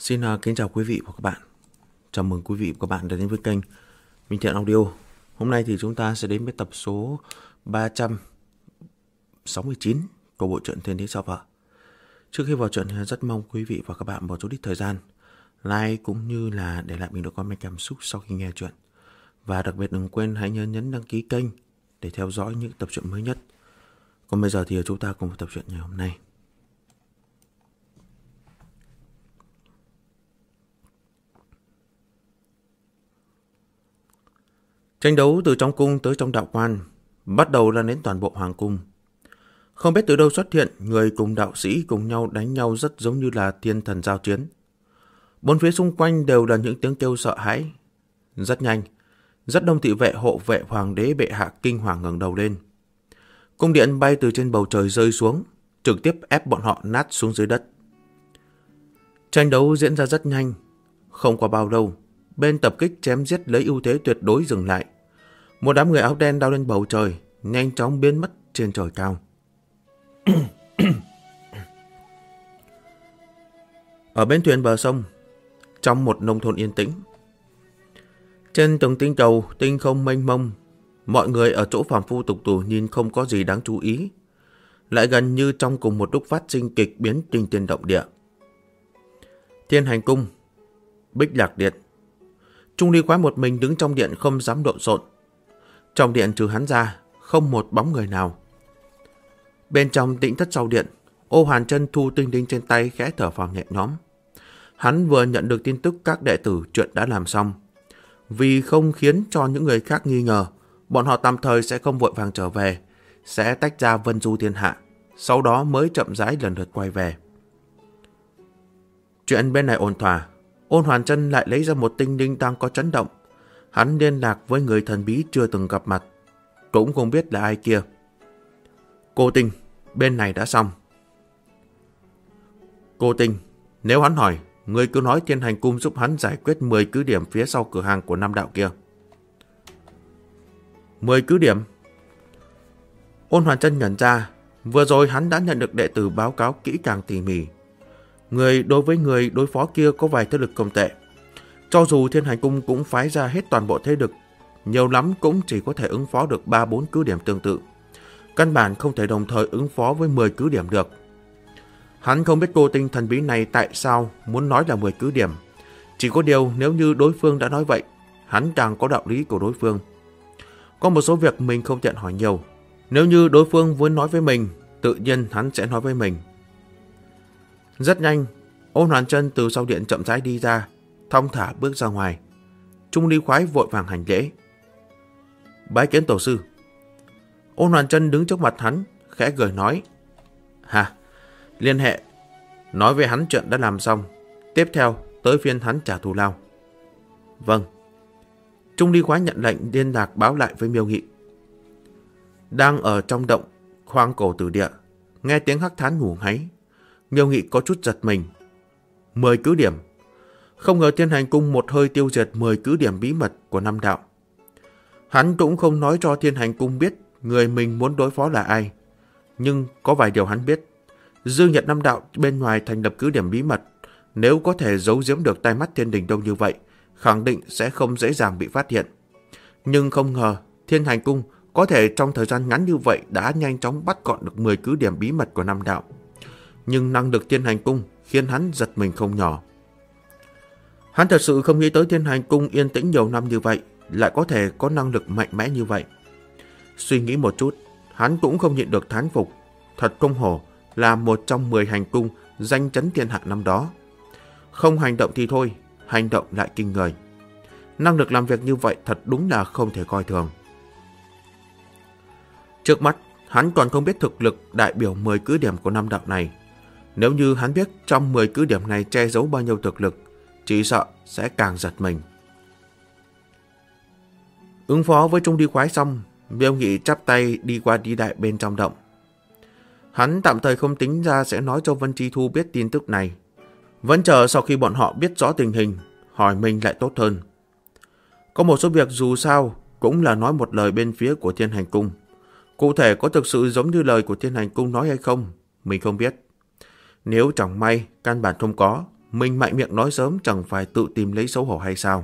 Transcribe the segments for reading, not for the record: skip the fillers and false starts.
Xin kính chào quý vị và các bạn. Chào mừng quý vị và các bạn đã đến với kênh Minh Thiện Audio. Hôm nay thì chúng ta sẽ đến với tập số 369 của bộ truyện Thiên Đế Sao Vợ. Trước khi vào truyện thì rất mong quý vị và các bạn bỏ chút ít thời gian like cũng như là để lại mình được comment cảm xúc sau khi nghe truyện. Và đặc biệt đừng quên hãy nhấn đăng ký kênh để theo dõi những tập truyện mới nhất. Còn bây giờ thì chúng ta cùng vào tập truyện ngày hôm nay. Tranh đấu từ trong cung tới trong đạo quan bắt đầu lan đến toàn bộ hoàng cung. Không biết từ đâu xuất hiện người cùng đạo sĩ cùng nhau đánh nhau rất giống như là thiên thần giao chiến. Bốn phía xung quanh đều là những tiếng kêu sợ hãi. Rất nhanh, rất đông thị vệ hộ vệ hoàng đế bệ hạ kinh hoàng ngẩng đầu lên. Cung điện bay từ trên bầu trời rơi xuống, trực tiếp ép bọn họ nát xuống dưới đất. Tranh đấu diễn ra rất nhanh, không qua bao lâu, bên tập kích chém giết lấy ưu thế tuyệt đối dừng lại. Một đám người áo đen đao lên bầu trời, nhanh chóng biến mất trên trời cao. Ở bên thuyền bờ sông, trong một nông thôn yên tĩnh, trên từng tinh cầu, tinh không mênh mông, mọi người ở chỗ phàm phu tục tù nhìn không có gì đáng chú ý, lại gần như trong cùng một lúc phát sinh kịch biến kinh thiên động địa. Thiên Hành Cung, Bích Lạc Điện. Trung Ly Quái một mình đứng trong điện không dám lộn xộn. Trong điện trừ hắn ra, không một bóng người nào. Bên trong tĩnh thất sau điện, Ô Hoàn Chân thu tinh đinh trên tay khẽ thở phào nhẹ nhõm. Hắn vừa nhận được tin tức các đệ tử chuyện đã làm xong. Vì không khiến cho những người khác nghi ngờ, bọn họ tạm thời sẽ không vội vàng trở về, sẽ tách ra vân du thiên hạ, sau đó mới chậm rãi lần lượt quay về. Chuyện bên này ổn thỏa, Ôn Hoàn Chân lại lấy ra một tinh đinh đang có chấn động. Hắn liên lạc với người thần bí chưa từng gặp mặt, cũng không biết là ai kia. Cô Tinh, bên này đã xong. Cô Tinh, nếu hắn hỏi, người cứ nói Thiên Hành Cung giúp hắn giải quyết 10 cứ điểm phía sau cửa hàng của Nam Đạo kia. 10 cứ điểm? Ôn Hoàn Chân nhận ra, vừa rồi hắn đã nhận được đệ tử báo cáo kỹ càng tỉ mỉ. Người đối phó kia có vài thế lực không tệ. Cho dù Thiên Hành Cung cũng phái ra hết toàn bộ thế lực, nhiều lắm cũng chỉ có thể ứng phó được 3-4 cứ điểm tương tự. Căn bản không thể đồng thời ứng phó với 10 cứ điểm được. Hắn không biết cô Tinh thần bí này tại sao muốn nói là 10 cứ điểm. Chỉ có điều nếu như đối phương đã nói vậy, hắn càng có đạo lý của đối phương. Có một số việc mình không tiện hỏi nhiều. Nếu như đối phương muốn nói với mình, tự nhiên hắn sẽ nói với mình. Rất nhanh, Ôn Hoàn Chân từ sau điện chậm rãi đi ra, thong thả bước ra ngoài. Trung Ly Khoái vội vàng hành lễ. Bái kiến tổ sư. Ôn Hoàn Chân đứng trước mặt hắn, khẽ cười nói. Hà, liên hệ. Nói về hắn chuyện đã làm xong. Tiếp theo, tới phiên hắn trả thù lao. Vâng. Trung Ly Khoái nhận lệnh liên lạc báo lại với Miêu Nghị. Đang ở trong động, khoang cổ tử địa, nghe tiếng hắc thán ngủ ngáy. Miêu Nghị có chút giật mình. 10 cứ điểm. Không ngờ Thiên Hành Cung một hơi tiêu diệt 10 cứ điểm bí mật của Nam Đạo. Hắn cũng không nói cho Thiên Hành Cung biết người mình muốn đối phó là ai. Nhưng có vài điều hắn biết. Dương Nhật Nam Đạo bên ngoài thành lập cứ điểm bí mật, nếu có thể giấu giếm được tai mắt Thiên Đình Đông như vậy, khẳng định sẽ không dễ dàng bị phát hiện. Nhưng không ngờ Thiên Hành Cung có thể trong thời gian ngắn như vậy đã nhanh chóng bắt gọn được 10 cứ điểm bí mật của Nam Đạo. Nhưng năng lực Thiên Hành Cung khiến hắn giật mình không nhỏ. Hắn thật sự không nghĩ tới Thiên Hành Cung yên tĩnh nhiều năm như vậy lại có thể có năng lực mạnh mẽ như vậy. Suy nghĩ một chút, hắn cũng không nhịn được thán phục. Thật không hổ là một trong 10 hành cung danh chấn thiên hạ năm đó. Không hành động thì thôi, hành động lại kinh người. Năng lực làm việc như vậy thật đúng là không thể coi thường. Trước mắt, hắn còn không biết thực lực đại biểu 10 cứ điểm của Nam Đạo này. Nếu như hắn biết trong 10 cứ điểm này che giấu bao nhiêu thực lực, chỉ sợ sẽ càng giật mình. Ứng phó với Trung Ly Khoái xong, Miêu Nghị chắp tay đi qua đi lại bên trong động. Hắn tạm thời không tính ra sẽ nói cho Vân Chi Thu biết tin tức này. Vẫn chờ sau khi bọn họ biết rõ tình hình, hỏi mình lại tốt hơn. Có một số việc dù sao cũng là nói một lời bên phía của Thiên Hành Cung. Cụ thể có thực sự giống như lời của Thiên Hành Cung nói hay không, mình không biết. Nếu chẳng may căn bản không có, mình mạnh miệng nói sớm chẳng phải tự tìm lấy xấu hổ hay sao?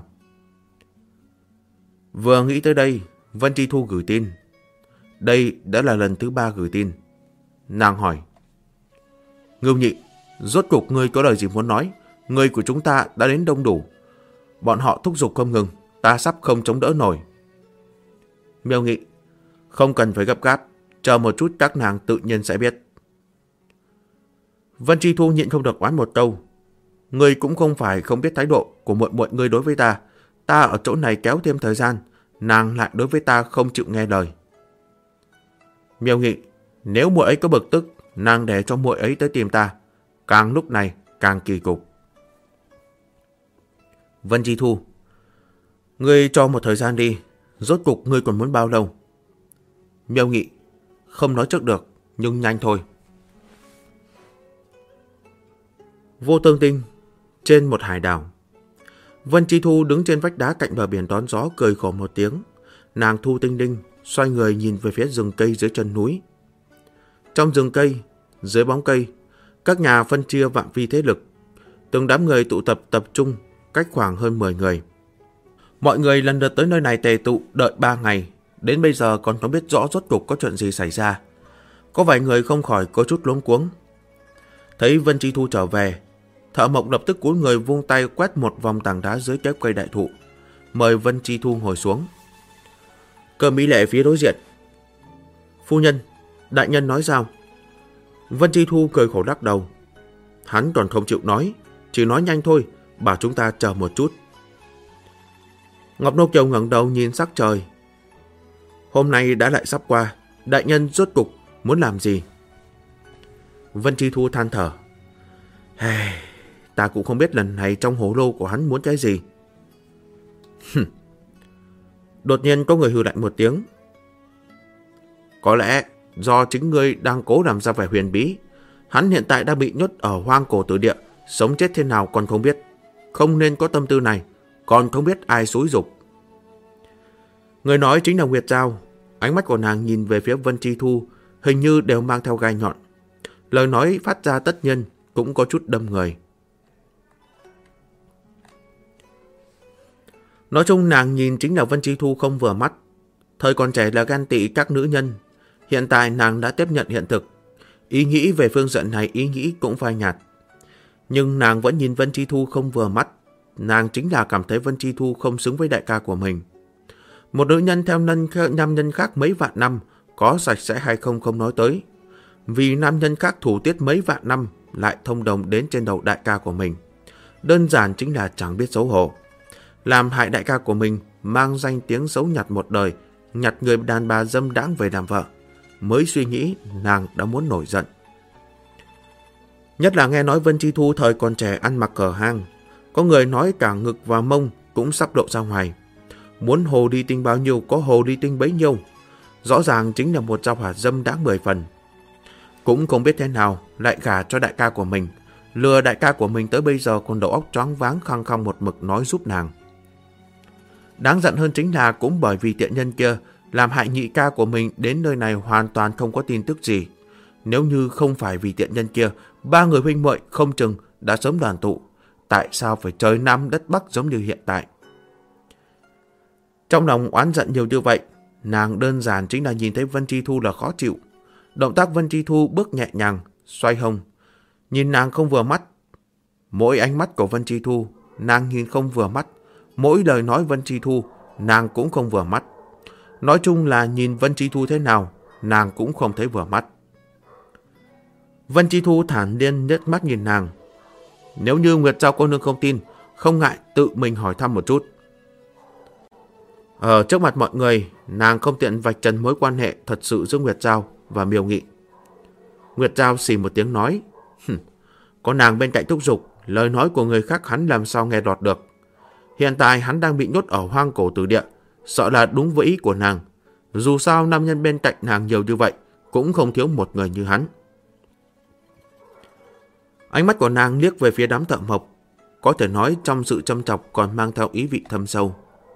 Vừa nghĩ tới đây, Vân Chi Thu gửi tin. Đây đã là lần thứ 3 gửi tin. Nàng hỏi: Ngưu Nhị, rốt cuộc ngươi có lời gì muốn nói? Người của chúng ta đã đến đông đủ. Bọn họ thúc giục không ngừng, ta sắp không chống đỡ nổi. Miêu Nghị: Không cần phải gấp gáp, chờ một chút các nàng tự nhiên sẽ biết. Vân Chi Thu nhịn không được oán một câu: Ngươi cũng không phải không biết thái độ của muội muội ngươi đối với ta. Ta ở chỗ này kéo thêm thời gian, nàng lại đối với ta không chịu nghe lời. Miêu Nghị: Nếu muội ấy có bực tức, nàng để cho muội ấy tới tìm ta. Càng lúc này càng kỳ cục. Vân Chi Thu: Ngươi cho một thời gian đi, rốt cục ngươi còn muốn bao lâu? Miêu Nghị: Không nói trước được, nhưng nhanh thôi. Vô Tương Tinh, trên một hải đảo. Vân Chi Thu đứng trên vách đá cạnh bờ biển đón gió, cười khổ một tiếng. Nàng thu tinh đinh, xoay người nhìn về phía rừng cây dưới chân núi. Trong rừng cây, dưới bóng cây, các nhà phân chia phạm vi thế lực. Từng đám người tụ tập trung cách khoảng hơn 10 người. Mọi người lần lượt tới nơi này tề tụ đợi 3 ngày. Đến bây giờ còn không biết rõ rốt cuộc có chuyện gì xảy ra. Có vài người không khỏi có chút luống cuống. Thấy Vân Chi Thu trở về, Thợ Mộc lập tức cúi người vung tay quét một vòng tảng đá dưới cái cây đại thụ, mời Vân Chi Thu ngồi xuống. Cơ Mỹ Lệ phía đối diện: Phu nhân, đại nhân nói sao? Vân Chi Thu cười khổ lắc đầu. Hắn còn không chịu nói, chỉ nói nhanh thôi, bảo chúng ta chờ một chút. Ngọc Nô Kiều ngẩng đầu nhìn sắc trời. Hôm nay đã lại sắp qua, đại nhân rốt cục muốn làm gì? Vân Chi Thu than thở: Ta cũng không biết lần này trong hố lô của hắn muốn cái gì. Đột nhiên có người hừ lạnh một tiếng. Có lẽ do chính ngươi đang cố làm ra vẻ huyền bí. Hắn hiện tại đang bị nhốt ở hoang cổ tử địa, sống chết thế nào còn không biết. Không nên có tâm tư này, còn không biết ai xúi giục. Người nói chính là Nguyệt Giao. Ánh mắt của nàng nhìn về phía Vân Chi Thu, hình như đều mang theo gai nhọn. Lời nói phát ra tất nhiên cũng có chút đâm người. Nói chung nàng nhìn chính là Vân Chi Thu không vừa mắt. Thời còn trẻ là ganh tị các nữ nhân. Hiện tại nàng đã tiếp nhận hiện thực. Ý nghĩ về phương diện này ý nghĩ cũng phai nhạt. Nhưng nàng vẫn nhìn Vân Chi Thu không vừa mắt. Nàng chính là cảm thấy Vân Chi Thu không xứng với đại ca của mình. Một nữ nhân theo nam nhân khác mấy vạn năm, có sạch sẽ hay không không nói tới. Vì nam nhân khác thủ tiết mấy vạn năm lại thông đồng đến trên đầu đại ca của mình. Đơn giản chính là chẳng biết xấu hổ. Làm hại đại ca của mình, mang danh tiếng xấu nhặt một đời, nhặt người đàn bà dâm đãng về làm vợ. Mới suy nghĩ nàng đã muốn nổi giận. Nhất là nghe nói Vân Chi Thu thời còn trẻ ăn mặc cờ hang. Có người nói cả ngực và mông cũng sắp lộ ra ngoài. Muốn hồ đi tinh bao nhiêu có hồ đi tinh bấy nhiêu. Rõ ràng chính là một giao hỏa dâm đãng 10 phần. Cũng không biết thế nào lại gả cho đại ca của mình. Lừa đại ca của mình tới bây giờ còn đầu óc choáng váng khăng khăng một mực nói giúp nàng. Đáng giận hơn chính là cũng bởi vì tiện nhân kia làm hại nhị ca của mình đến nơi này hoàn toàn không có tin tức gì. Nếu như không phải vì tiện nhân kia, 3 người huynh muội không chừng đã sớm đoàn tụ. Tại sao phải trời Nam đất Bắc giống như hiện tại? Trong lòng oán giận nhiều như vậy, nàng đơn giản chính là nhìn thấy Vân Chi Thu là khó chịu. Động tác Vân Chi Thu bước nhẹ nhàng, xoay hông. Nhìn nàng không vừa mắt. Mỗi ánh mắt của Vân Chi Thu, nàng nhìn không vừa mắt. Mỗi lời nói Vân Chi Thu, nàng cũng không vừa mắt. Nói chung là nhìn Vân Chi Thu thế nào, nàng cũng không thấy vừa mắt. Vân Chi Thu thản nhiên nhếch mắt nhìn nàng. Nếu như Nguyệt Giao cô nương không tin, không ngại tự mình hỏi thăm một chút. Ở trước mặt mọi người, nàng không tiện vạch trần mối quan hệ thật sự giữa Nguyệt Giao và Miêu Nghị. Nguyệt Giao xì một tiếng nói, có nàng bên cạnh thúc giục, lời nói của người khác hắn làm sao nghe lọt được. Hiện tại hắn đang bị nhốt ở hoang cổ tử địa, sợ là đúng với ý của nàng. Dù sao nam nhân bên cạnh nàng nhiều như vậy, cũng không thiếu một người như hắn. Ánh mắt của nàng liếc về phía đám Thợ Mộc, có thể nói trong sự châm chọc còn mang theo ý vị thâm sâu.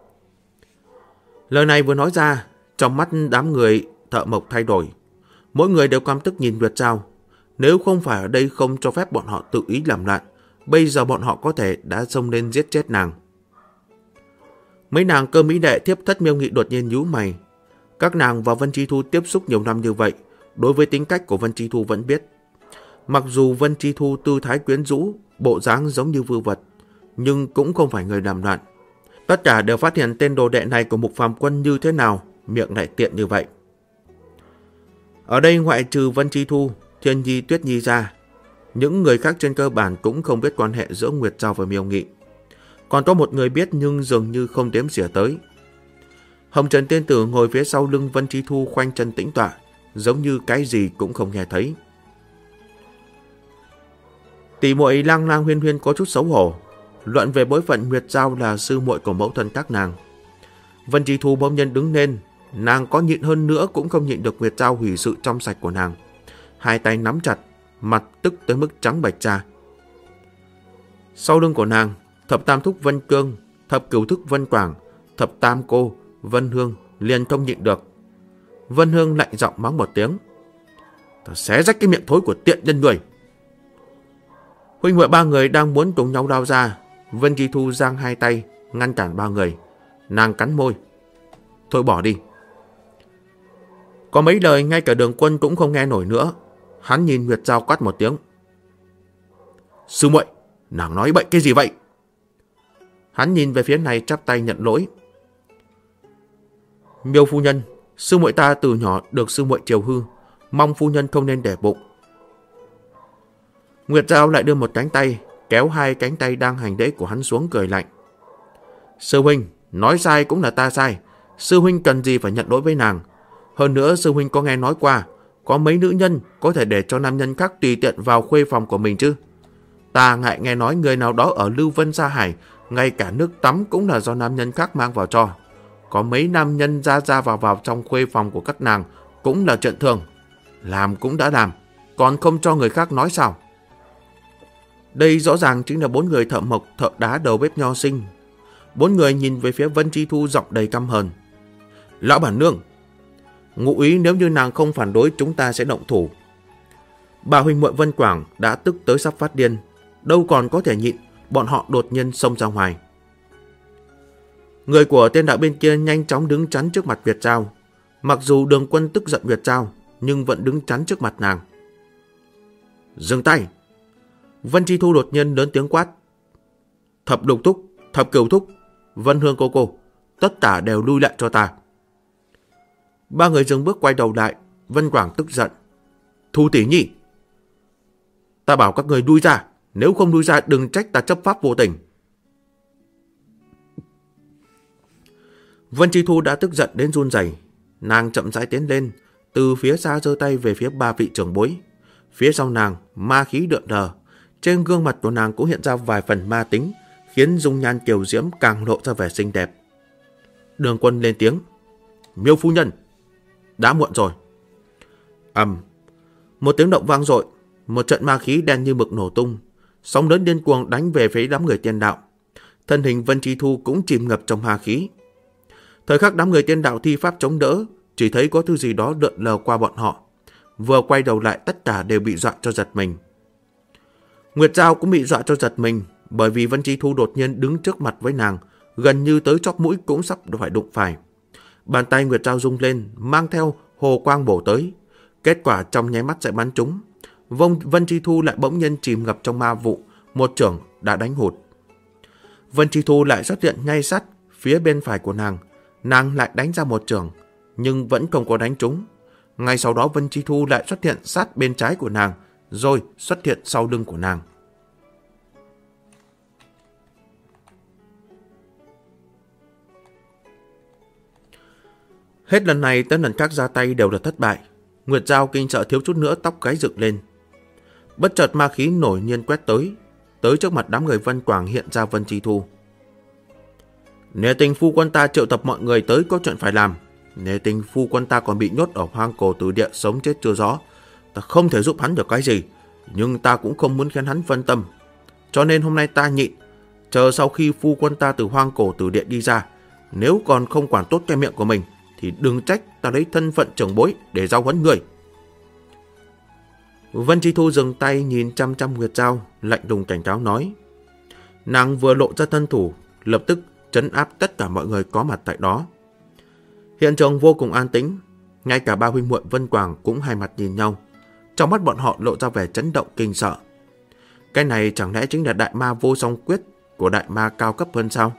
Lời này vừa nói ra, trong mắt đám người Thợ Mộc thay đổi. Mỗi người đều căm tức nhìn Nguyệt Giao. Nếu không phải ở đây không cho phép bọn họ tự ý làm loạn, bây giờ bọn họ có thể đã xông lên giết chết nàng. Mấy nàng cơ mỹ đệ thiếp thất Miêu Nghị đột nhiên nhíu mày. Các nàng và Vân Chi Thu tiếp xúc nhiều năm như vậy, đối với tính cách của Vân Chi Thu vẫn biết. Mặc dù Vân Chi Thu tư thái quyến rũ, bộ dáng giống như vư vật, nhưng cũng không phải người làm loạn. Tất cả đều phát hiện tên đồ đệ này của Mục Phàm Quân như thế nào, miệng lại tiện như vậy. Ở đây ngoại trừ Vân Chi Thu, Thiên Nhi, Tuyết Nhi ra, những người khác trên cơ bản cũng không biết quan hệ giữa Nguyệt Giao và Miêu Nghị. Còn có một người biết nhưng dường như không đếm xỉa tới. Hồng Trần Tiên Tử ngồi phía sau lưng Vân Chi Thu khoanh chân tĩnh tọa, giống như cái gì cũng không nghe thấy. Tỷ muội Lang Lang Huyên Huyên có chút xấu hổ, luận về bối phận Nguyệt Giao là sư muội của mẫu thân các nàng. Vân Chi Thu bỗng nhiên đứng lên, nàng có nhịn hơn nữa cũng không nhịn được Nguyệt Giao hủy sự trong sạch của nàng. Hai tay nắm chặt, mặt tức tới mức trắng bệch ra. Sau lưng của nàng, thập tam thúc Vân Cương, thập cửu thúc Vân Quảng, thập tam cô Vân Hương liền không nhịn được. Vân Hương lạnh giọng mắng một tiếng: "Ta xé rách cái miệng thối của tiện nhân người!" Huynh muội ba người đang muốn cùng nhau lao ra, Vân Chi Thu giang hai tay ngăn cản ba người. Nàng cắn môi: "Thôi bỏ đi." Có mấy lời ngay cả Đường Quân cũng không nghe nổi nữa. Hắn nhìn Nguyệt Giao quát một tiếng: "Sư muội, nàng nói bậy cái gì vậy?" Hắn nhìn về phía này chắp tay nhận lỗi: "Miêu phu nhân, sư muội ta từ nhỏ được sư muội chiều hư, mong phu nhân không nên để bụng." Nguyệt Giao lại đưa một cánh tay kéo hai cánh tay đang hành lễ của hắn xuống, cười lạnh: "Sư huynh, nói sai cũng là ta sai. Sư huynh cần gì phải nhận lỗi với nàng? Hơn nữa sư huynh có nghe nói qua có mấy nữ nhân có thể để cho nam nhân khác tùy tiện vào khuê phòng của mình chứ? Ta ngại nghe nói người nào đó ở Lưu Vân Sa Hải, ngay cả nước tắm cũng là do nam nhân khác mang vào cho. Có mấy nam nhân ra vào trong khuê phòng của các nàng cũng là chuyện thường. Làm cũng đã làm, còn không cho người khác nói sao?" Đây rõ ràng chính là bốn người thợ mộc, thợ đá đầu bếp nho sinh. Bốn người nhìn về phía Vân Chi Thu giọng đầy căm hờn: "Lão bản nương, ngụ ý nếu như nàng không phản đối chúng ta sẽ động thủ." Bà huynh muội Vân Quảng đã tức tới sắp phát điên, đâu còn có thể nhịn, bọn họ đột nhiên xông ra ngoài. Người của tên đạo bên kia nhanh chóng đứng chắn trước mặt Việt Giao. Mặc dù Đường Quân tức giận Việt Giao, nhưng vẫn đứng chắn trước mặt nàng. "Dừng tay!" Vân Chi Thu đột nhiên lớn tiếng quát: "Thập lục thúc, thập cửu thúc, Vân Hương cô cô, tất cả đều lui lại cho ta." Ba người dừng bước quay đầu lại. Vân Quảng tức giận: "Thu tỷ nhi, ta bảo các người lui ra, nếu không lui ra đừng trách ta chấp pháp vô tình." Vân Chi Thu đã tức giận đến run rẩy, nàng chậm rãi tiến lên, từ phía xa giơ tay về phía ba vị trưởng bối. Phía sau nàng ma khí đượn đờ, trên gương mặt của nàng cũng hiện ra vài phần ma tính, khiến dung nhan kiều diễm càng lộ ra vẻ xinh đẹp. Đường Quân lên tiếng: "Miêu phu nhân, đã muộn rồi." Một tiếng động vang dội, một trận ma khí đen như mực nổ tung, sóng lớn điên cuồng đánh về phía đám người tiên đạo. Thân hình Vân Chi Thu cũng chìm ngập trong ma khí. Thời khắc đám người tiên đạo thi pháp chống đỡ, chỉ thấy có thứ gì đó lượn lờ qua bọn họ. Vừa quay đầu lại tất cả đều bị dọa cho giật mình. Nguyệt Giao cũng bị dọa cho giật mình, bởi vì Vân Chi Thu đột nhiên đứng trước mặt với nàng, gần như tới chóp mũi cũng sắp phải đụng phải. Bàn tay Nguyệt Giao rung lên, mang theo hồ quang bổ tới. Kết quả trong nháy mắt sẽ bắn trúng. Vân Chi Thu lại bỗng nhiên chìm ngập trong ma vụ, một chưởng đã đánh hụt. Vân Chi Thu lại xuất hiện ngay sát phía bên phải của nàng. Nàng lại đánh ra một chưởng, nhưng vẫn không có đánh trúng. Ngay sau đó Vân Chi Thu lại xuất hiện sát bên trái của nàng, rồi xuất hiện sau lưng của nàng. Hết lần này tới lần khác ra tay đều là thất bại. Nguyệt Giao kinh sợ thiếu chút nữa tóc gáy dựng lên. Bất chợt ma khí nổi nhiên quét tới trước mặt đám người Vân Quảng hiện ra Vân Chi Thu. "Nể tình phu quân ta triệu tập mọi người tới có chuyện phải làm. Nể tình phu quân ta còn bị nhốt ở hoang cổ tử địa sống chết chưa rõ. Ta không thể giúp hắn được cái gì, nhưng ta cũng không muốn khiến hắn phân tâm. Cho nên hôm nay ta nhịn, chờ sau khi phu quân ta từ hoang cổ tử địa đi ra, nếu còn không quản tốt cái miệng của mình, thì đừng trách ta lấy thân phận trưởng bối để giao huấn người." Vân Chi Thu dừng tay nhìn chăm chăm Nguyệt Giao, lạnh lùng cảnh cáo nói. Nàng vừa lộ ra thân thủ, lập tức trấn áp tất cả mọi người có mặt tại đó. Hiện trường vô cùng an tĩnh, ngay cả ba huynh muội Vân Quảng cũng hai mặt nhìn nhau. Trong mắt bọn họ lộ ra vẻ chấn động kinh sợ. Cái này chẳng lẽ chính là đại ma vô song quyết của đại ma cao cấp hơn sao?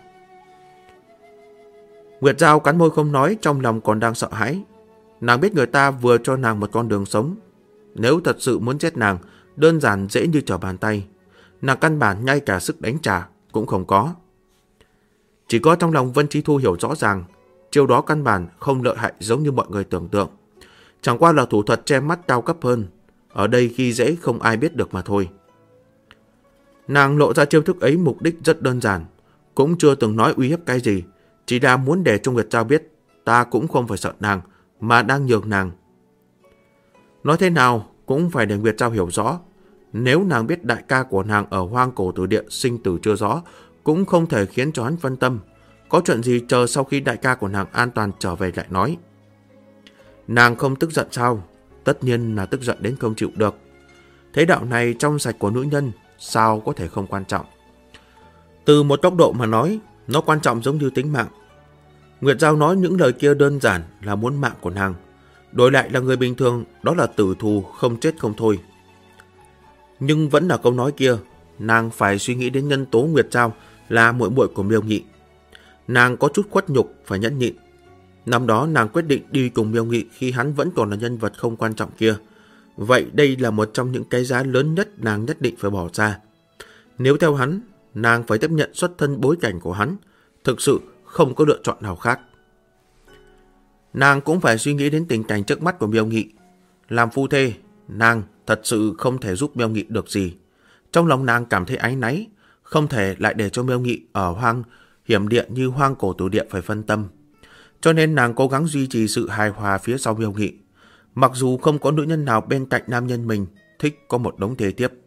Nguyệt Giao cắn môi không nói, trong lòng còn đang sợ hãi. Nàng biết người ta vừa cho nàng một con đường sống. Nếu thật sự muốn giết nàng, đơn giản dễ như trở bàn tay. Nàng căn bản ngay cả sức đánh trả cũng không có. Chỉ có trong lòng Vân Chi Thu hiểu rõ ràng, chiêu đó căn bản không lợi hại giống như mọi người tưởng tượng. Chẳng qua là thủ thuật che mắt cao cấp hơn. Ở đây khi dễ không ai biết được mà thôi. Nàng lộ ra chiêu thức ấy mục đích rất đơn giản, cũng chưa từng nói uy hiếp cái gì, chỉ là muốn để cho Nguyệt Giao biết ta cũng không phải sợ nàng, mà đang nhường nàng. Nói thế nào cũng phải để Nguyệt Giao hiểu rõ, nếu nàng biết đại ca của nàng ở hoang cổ tử địa sinh tử chưa rõ, cũng không thể khiến cho hắn phân tâm. Có chuyện gì chờ sau khi đại ca của nàng an toàn trở về lại nói. Nàng không tức giận sao? Tất nhiên là tức giận đến không chịu được. Thế đạo này trong sạch của nữ nhân sao có thể không quan trọng? Từ một góc độ mà nói, nó quan trọng giống như tính mạng. Nguyệt Giao nói những lời kia đơn giản là muốn mạng của nàng. Đổi lại là người bình thường, đó là tử thù không chết không thôi. Nhưng vẫn là câu nói kia, nàng phải suy nghĩ đến nhân tố Nguyệt Giao là muội muội của Miêu Nghị. Nàng có chút khuất nhục phải nhẫn nhịn. Năm đó nàng quyết định đi cùng Miêu Nghị khi hắn vẫn còn là nhân vật không quan trọng kia. Vậy đây là một trong những cái giá lớn nhất nàng nhất định phải bỏ ra. Nếu theo hắn, nàng phải tiếp nhận xuất thân bối cảnh của hắn, thực sự không có lựa chọn nào khác. Nàng cũng phải suy nghĩ đến tình cảnh trước mắt của Miêu Nghị. Làm phu thê, nàng thật sự không thể giúp Miêu Nghị được gì. Trong lòng nàng cảm thấy áy náy, không thể lại để cho Miêu Nghị ở hoang hiểm địa như hoang cổ tử địa phải phân tâm. Cho nên nàng cố gắng duy trì sự hài hòa phía sau Miêu Nghị. Mặc dù không có nữ nhân nào bên cạnh nam nhân mình thích có một đống thế tiếp.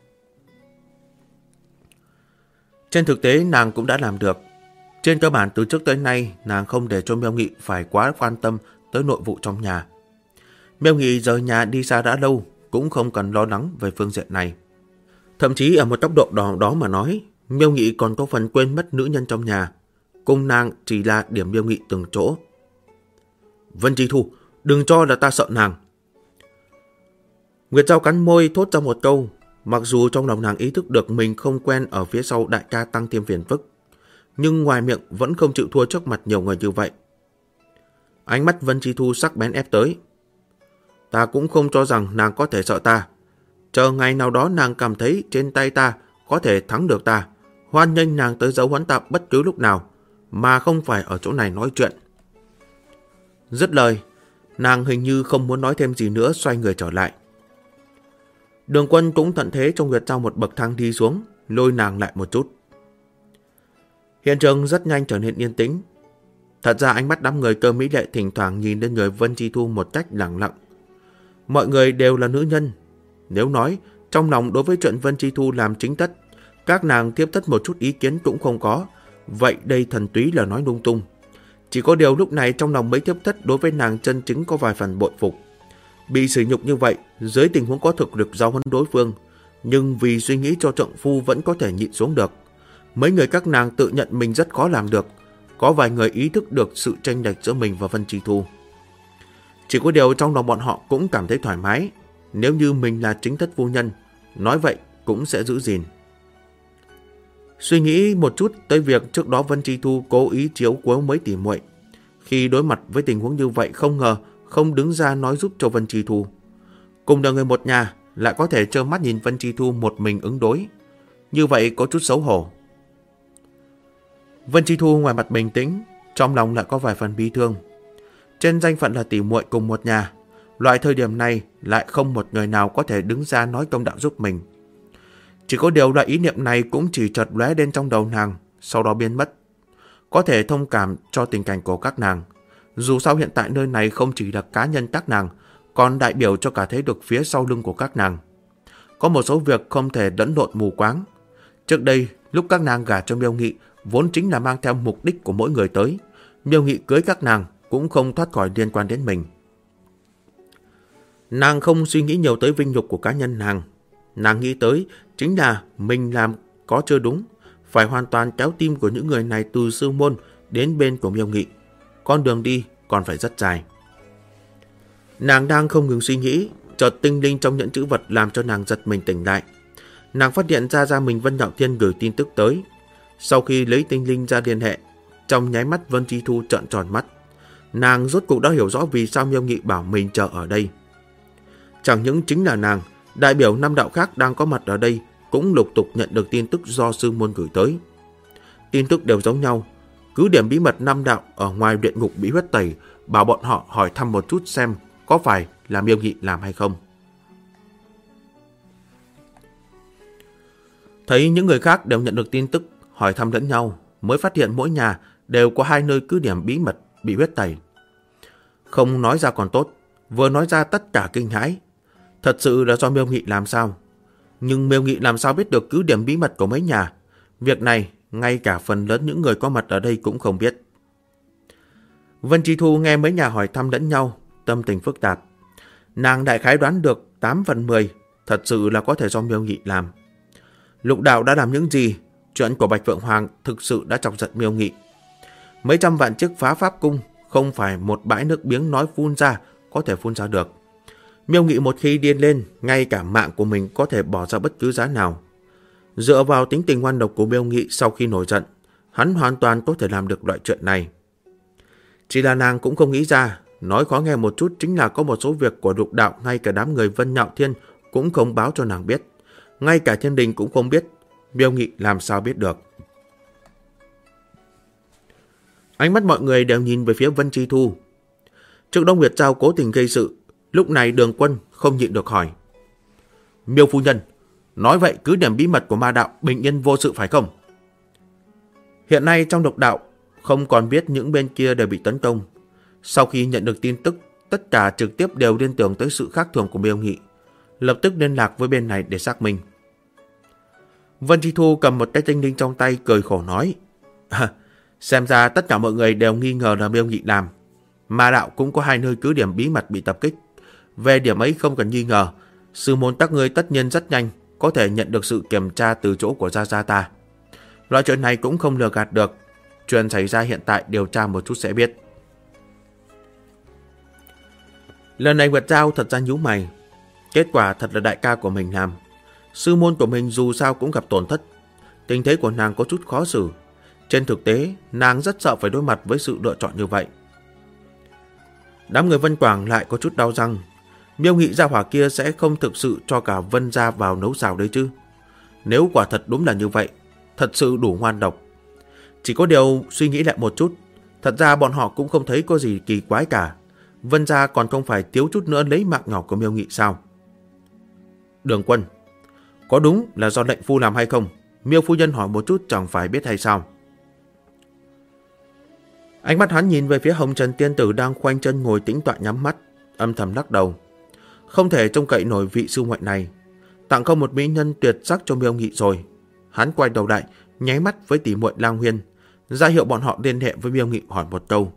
Trên thực tế nàng cũng đã làm được. Trên cơ bản từ trước tới nay nàng không để cho Miêu Nghị phải quá quan tâm tới nội vụ trong nhà. Miêu Nghị rời nhà đi xa đã lâu, cũng không cần lo lắng về phương diện này. Thậm chí ở một tốc độ đó mà nói, Miêu Nghị còn có phần quên mất nữ nhân trong nhà. Cùng nàng chỉ là điểm Miêu Nghị từng chỗ. Vân Chi Thu, đừng cho là ta sợ nàng. Nguyệt Giao cắn môi thốt ra một câu, mặc dù trong lòng nàng ý thức được mình không quen ở phía sau đại ca tăng thêm phiền phức, nhưng ngoài miệng vẫn không chịu thua trước mặt nhiều người như vậy. Ánh mắt Vân Chi Thu sắc bén ép tới. Ta cũng không cho rằng nàng có thể sợ ta. Chờ ngày nào đó nàng cảm thấy trên tay ta có thể thắng được ta, hoan nghênh nàng tới giấu huấn ta bất cứ lúc nào, mà không phải ở chỗ này nói chuyện. Dứt lời, nàng hình như không muốn nói thêm gì nữa, xoay người trở lại. Đường Quân cũng thuận thế cho Nguyệt Giao một bậc thang đi xuống, lôi nàng lại một chút. Hiện trường rất nhanh trở nên yên tĩnh. Thật ra ánh mắt đám người Cơ Mỹ Lệ thỉnh thoảng nhìn lên người Vân Chi Thu một cách lẳng lặng. Mọi người đều là nữ nhân. Nếu nói trong lòng đối với chuyện Vân Chi Thu làm chính thất, các nàng tiếp thất một chút ý kiến cũng không có, vậy đây thần túy là nói lung tung. Chỉ có điều lúc này trong lòng mấy tiếp thất đối với nàng chân chính có vài phần bội phục. Bị sỉ nhục như vậy, dưới tình huống có thực lực giao huấn đối phương, nhưng vì suy nghĩ cho trượng phu vẫn có thể nhịn xuống được. Mấy người các nàng tự nhận mình rất khó làm được. Có vài người ý thức được sự chênh lệch giữa mình và Vân Chi Thu. Chỉ có điều trong lòng bọn họ cũng cảm thấy thoải mái. Nếu như mình là chính thất phu nhân, nói vậy cũng sẽ giữ gìn. Suy nghĩ một chút tới việc trước đó Vân Chi Thu cố ý chiếu cố mấy tỷ muội. Khi đối mặt với tình huống như vậy không ngờ không đứng ra nói giúp cho Vân Chi Thu. Cùng là người một nhà lại có thể trơ mắt nhìn Vân Chi Thu một mình ứng đối. Như vậy có chút xấu hổ. Vân Chi Thu ngoài mặt bình tĩnh, trong lòng lại có vài phần bi thương. Trên danh phận là tỷ muội cùng một nhà, loại thời điểm này lại không một người nào có thể đứng ra nói công đạo giúp mình. Chỉ có điều loại ý niệm này cũng chỉ chợt lóe lên trong đầu nàng, sau đó biến mất. Có thể thông cảm cho tình cảnh của các nàng. Dù sao hiện tại nơi này không chỉ là cá nhân các nàng, còn đại biểu cho cả thế lực phía sau lưng của các nàng. Có một số việc không thể lẫn lộn mù quáng. Trước đây, lúc các nàng gả cho Miêu Nghị, vốn chính là mang theo mục đích của mỗi người tới. Miêu Nghị cưới các nàng cũng không thoát khỏi liên quan đến mình. Nàng không suy nghĩ nhiều tới vinh nhục của cá nhân nàng. Nàng nghĩ tới chính là mình làm có chưa đúng, phải hoàn toàn kéo tim của những người này từ sư môn đến bên của Miêu Nghị. Con đường đi còn phải rất dài. Nàng đang không ngừng suy nghĩ, chợt tinh linh trong nhẫn chữ vật làm cho nàng giật mình tỉnh lại. Nàng phát hiện ra mình Vân Nhạo Thiên gửi tin tức tới. Sau khi lấy tinh linh ra liên hệ, trong nháy mắt Vân Chi Thu trợn tròn mắt. Nàng rốt cuộc đã hiểu rõ vì sao Miêu Nghị bảo mình chờ ở đây. Chẳng những chính là nàng, đại biểu 5 đạo khác đang có mặt ở đây cũng lục tục nhận được tin tức do sư môn gửi tới. Tin tức đều giống nhau, cứ điểm bí mật 5 đạo ở ngoài địa ngục bị huyết tẩy, bảo bọn họ hỏi thăm một chút xem có phải là Miêu Nghị làm hay không. Thấy những người khác đều nhận được tin tức, hỏi thăm lẫn nhau, mới phát hiện mỗi nhà đều có 2 nơi cứ điểm bí mật bị huyết tẩy. Không nói ra còn tốt, vừa nói ra tất cả kinh hãi. Thật sự là do Miêu Nghị làm sao? Nhưng Miêu Nghị làm sao biết được cứ điểm bí mật của mấy nhà? Việc này, ngay cả phần lớn những người có mặt ở đây cũng không biết. Vân Chi Thu nghe mấy nhà hỏi thăm lẫn nhau, tâm tình phức tạp. Nàng đại khái đoán được 8 phần 10, thật sự là có thể do Miêu Nghị làm. Lục đạo đã làm những gì? Chuyện của Bạch Phượng Hoàng thực sự đã chọc giận Miêu Nghị. Mấy trăm vạn chiếc phá pháp cung không phải một bãi nước biếng nói phun ra có thể phun ra được. Miêu Nghị một khi điên lên, ngay cả mạng của mình có thể bỏ ra bất cứ giá nào. Dựa vào tính tình ngoan độc của Miêu Nghị sau khi nổi giận, hắn hoàn toàn có thể làm được loại chuyện này. Chỉ là nàng cũng không nghĩ ra, nói khó nghe một chút chính là có một số việc của lục đạo ngay cả đám người Vân Nhạo Thiên cũng không báo cho nàng biết. Ngay cả thiên đình cũng không biết, Miêu Nghị làm sao biết được. Ánh mắt mọi người đều nhìn về phía Vân Chi Thu. Trước Đông Nguyệt Giao cố tình gây sự, lúc này Đường Quân không nhịn được hỏi. Miêu phu nhân, nói vậy cứ điểm bí mật của ma đạo bình yên vô sự phải không? Hiện nay trong độc đạo, không còn biết những bên kia đều bị tấn công. Sau khi nhận được tin tức, tất cả trực tiếp đều liên tưởng tới sự khác thường của Miêu Nghị, lập tức liên lạc với bên này để xác minh. Vân Chi Thu cầm một cái tinh linh trong tay cười khổ nói. Xem ra tất cả mọi người đều nghi ngờ là Miêu Nghị làm. Ma đạo cũng có 2 nơi cứ điểm bí mật bị tập kích. Về điểm ấy không cần nghi ngờ, sư môn các ngươi tất nhiên rất nhanh có thể nhận được sự kiểm tra từ chỗ của Gia Gia ta. Loại chuyện này cũng không lừa gạt được. Chuyện xảy ra hiện tại điều tra một chút sẽ biết. Lần này Nguyệt Giao thật ra nhíu mày. Kết quả thật là đại ca của mình làm. Sư môn của mình dù sao cũng gặp tổn thất. Tình thế của nàng có chút khó xử. Trên thực tế, nàng rất sợ phải đối mặt với sự lựa chọn như vậy. Đám người Vân Quảng lại có chút đau răng. Miêu Nghị gia hỏa kia sẽ không thực sự cho cả Vân gia vào nấu xào đấy chứ. Nếu quả thật đúng là như vậy, thật sự đủ ngoan độc. Chỉ có điều suy nghĩ lại một chút, thật ra bọn họ cũng không thấy có gì kỳ quái cả. Vân gia còn không phải thiếu chút nữa lấy mạng nhỏ của Miêu Nghị sao? Đường Quân, có đúng là do lệnh phu làm hay không? Miêu phu nhân hỏi một chút chẳng phải biết hay sao? Ánh mắt hắn nhìn về phía Hồng Trần tiên tử đang khoanh chân ngồi tĩnh tọa nhắm mắt, âm thầm lắc đầu. Không thể trông cậy nổi vị sư muội này. Tặng không một mỹ nhân tuyệt sắc cho Miêu Nghị rồi. Hắn quay đầu lại, nháy mắt với tỷ muội Lang Huyên, ra hiệu bọn họ liên hệ với Miêu Nghị hỏi một câu.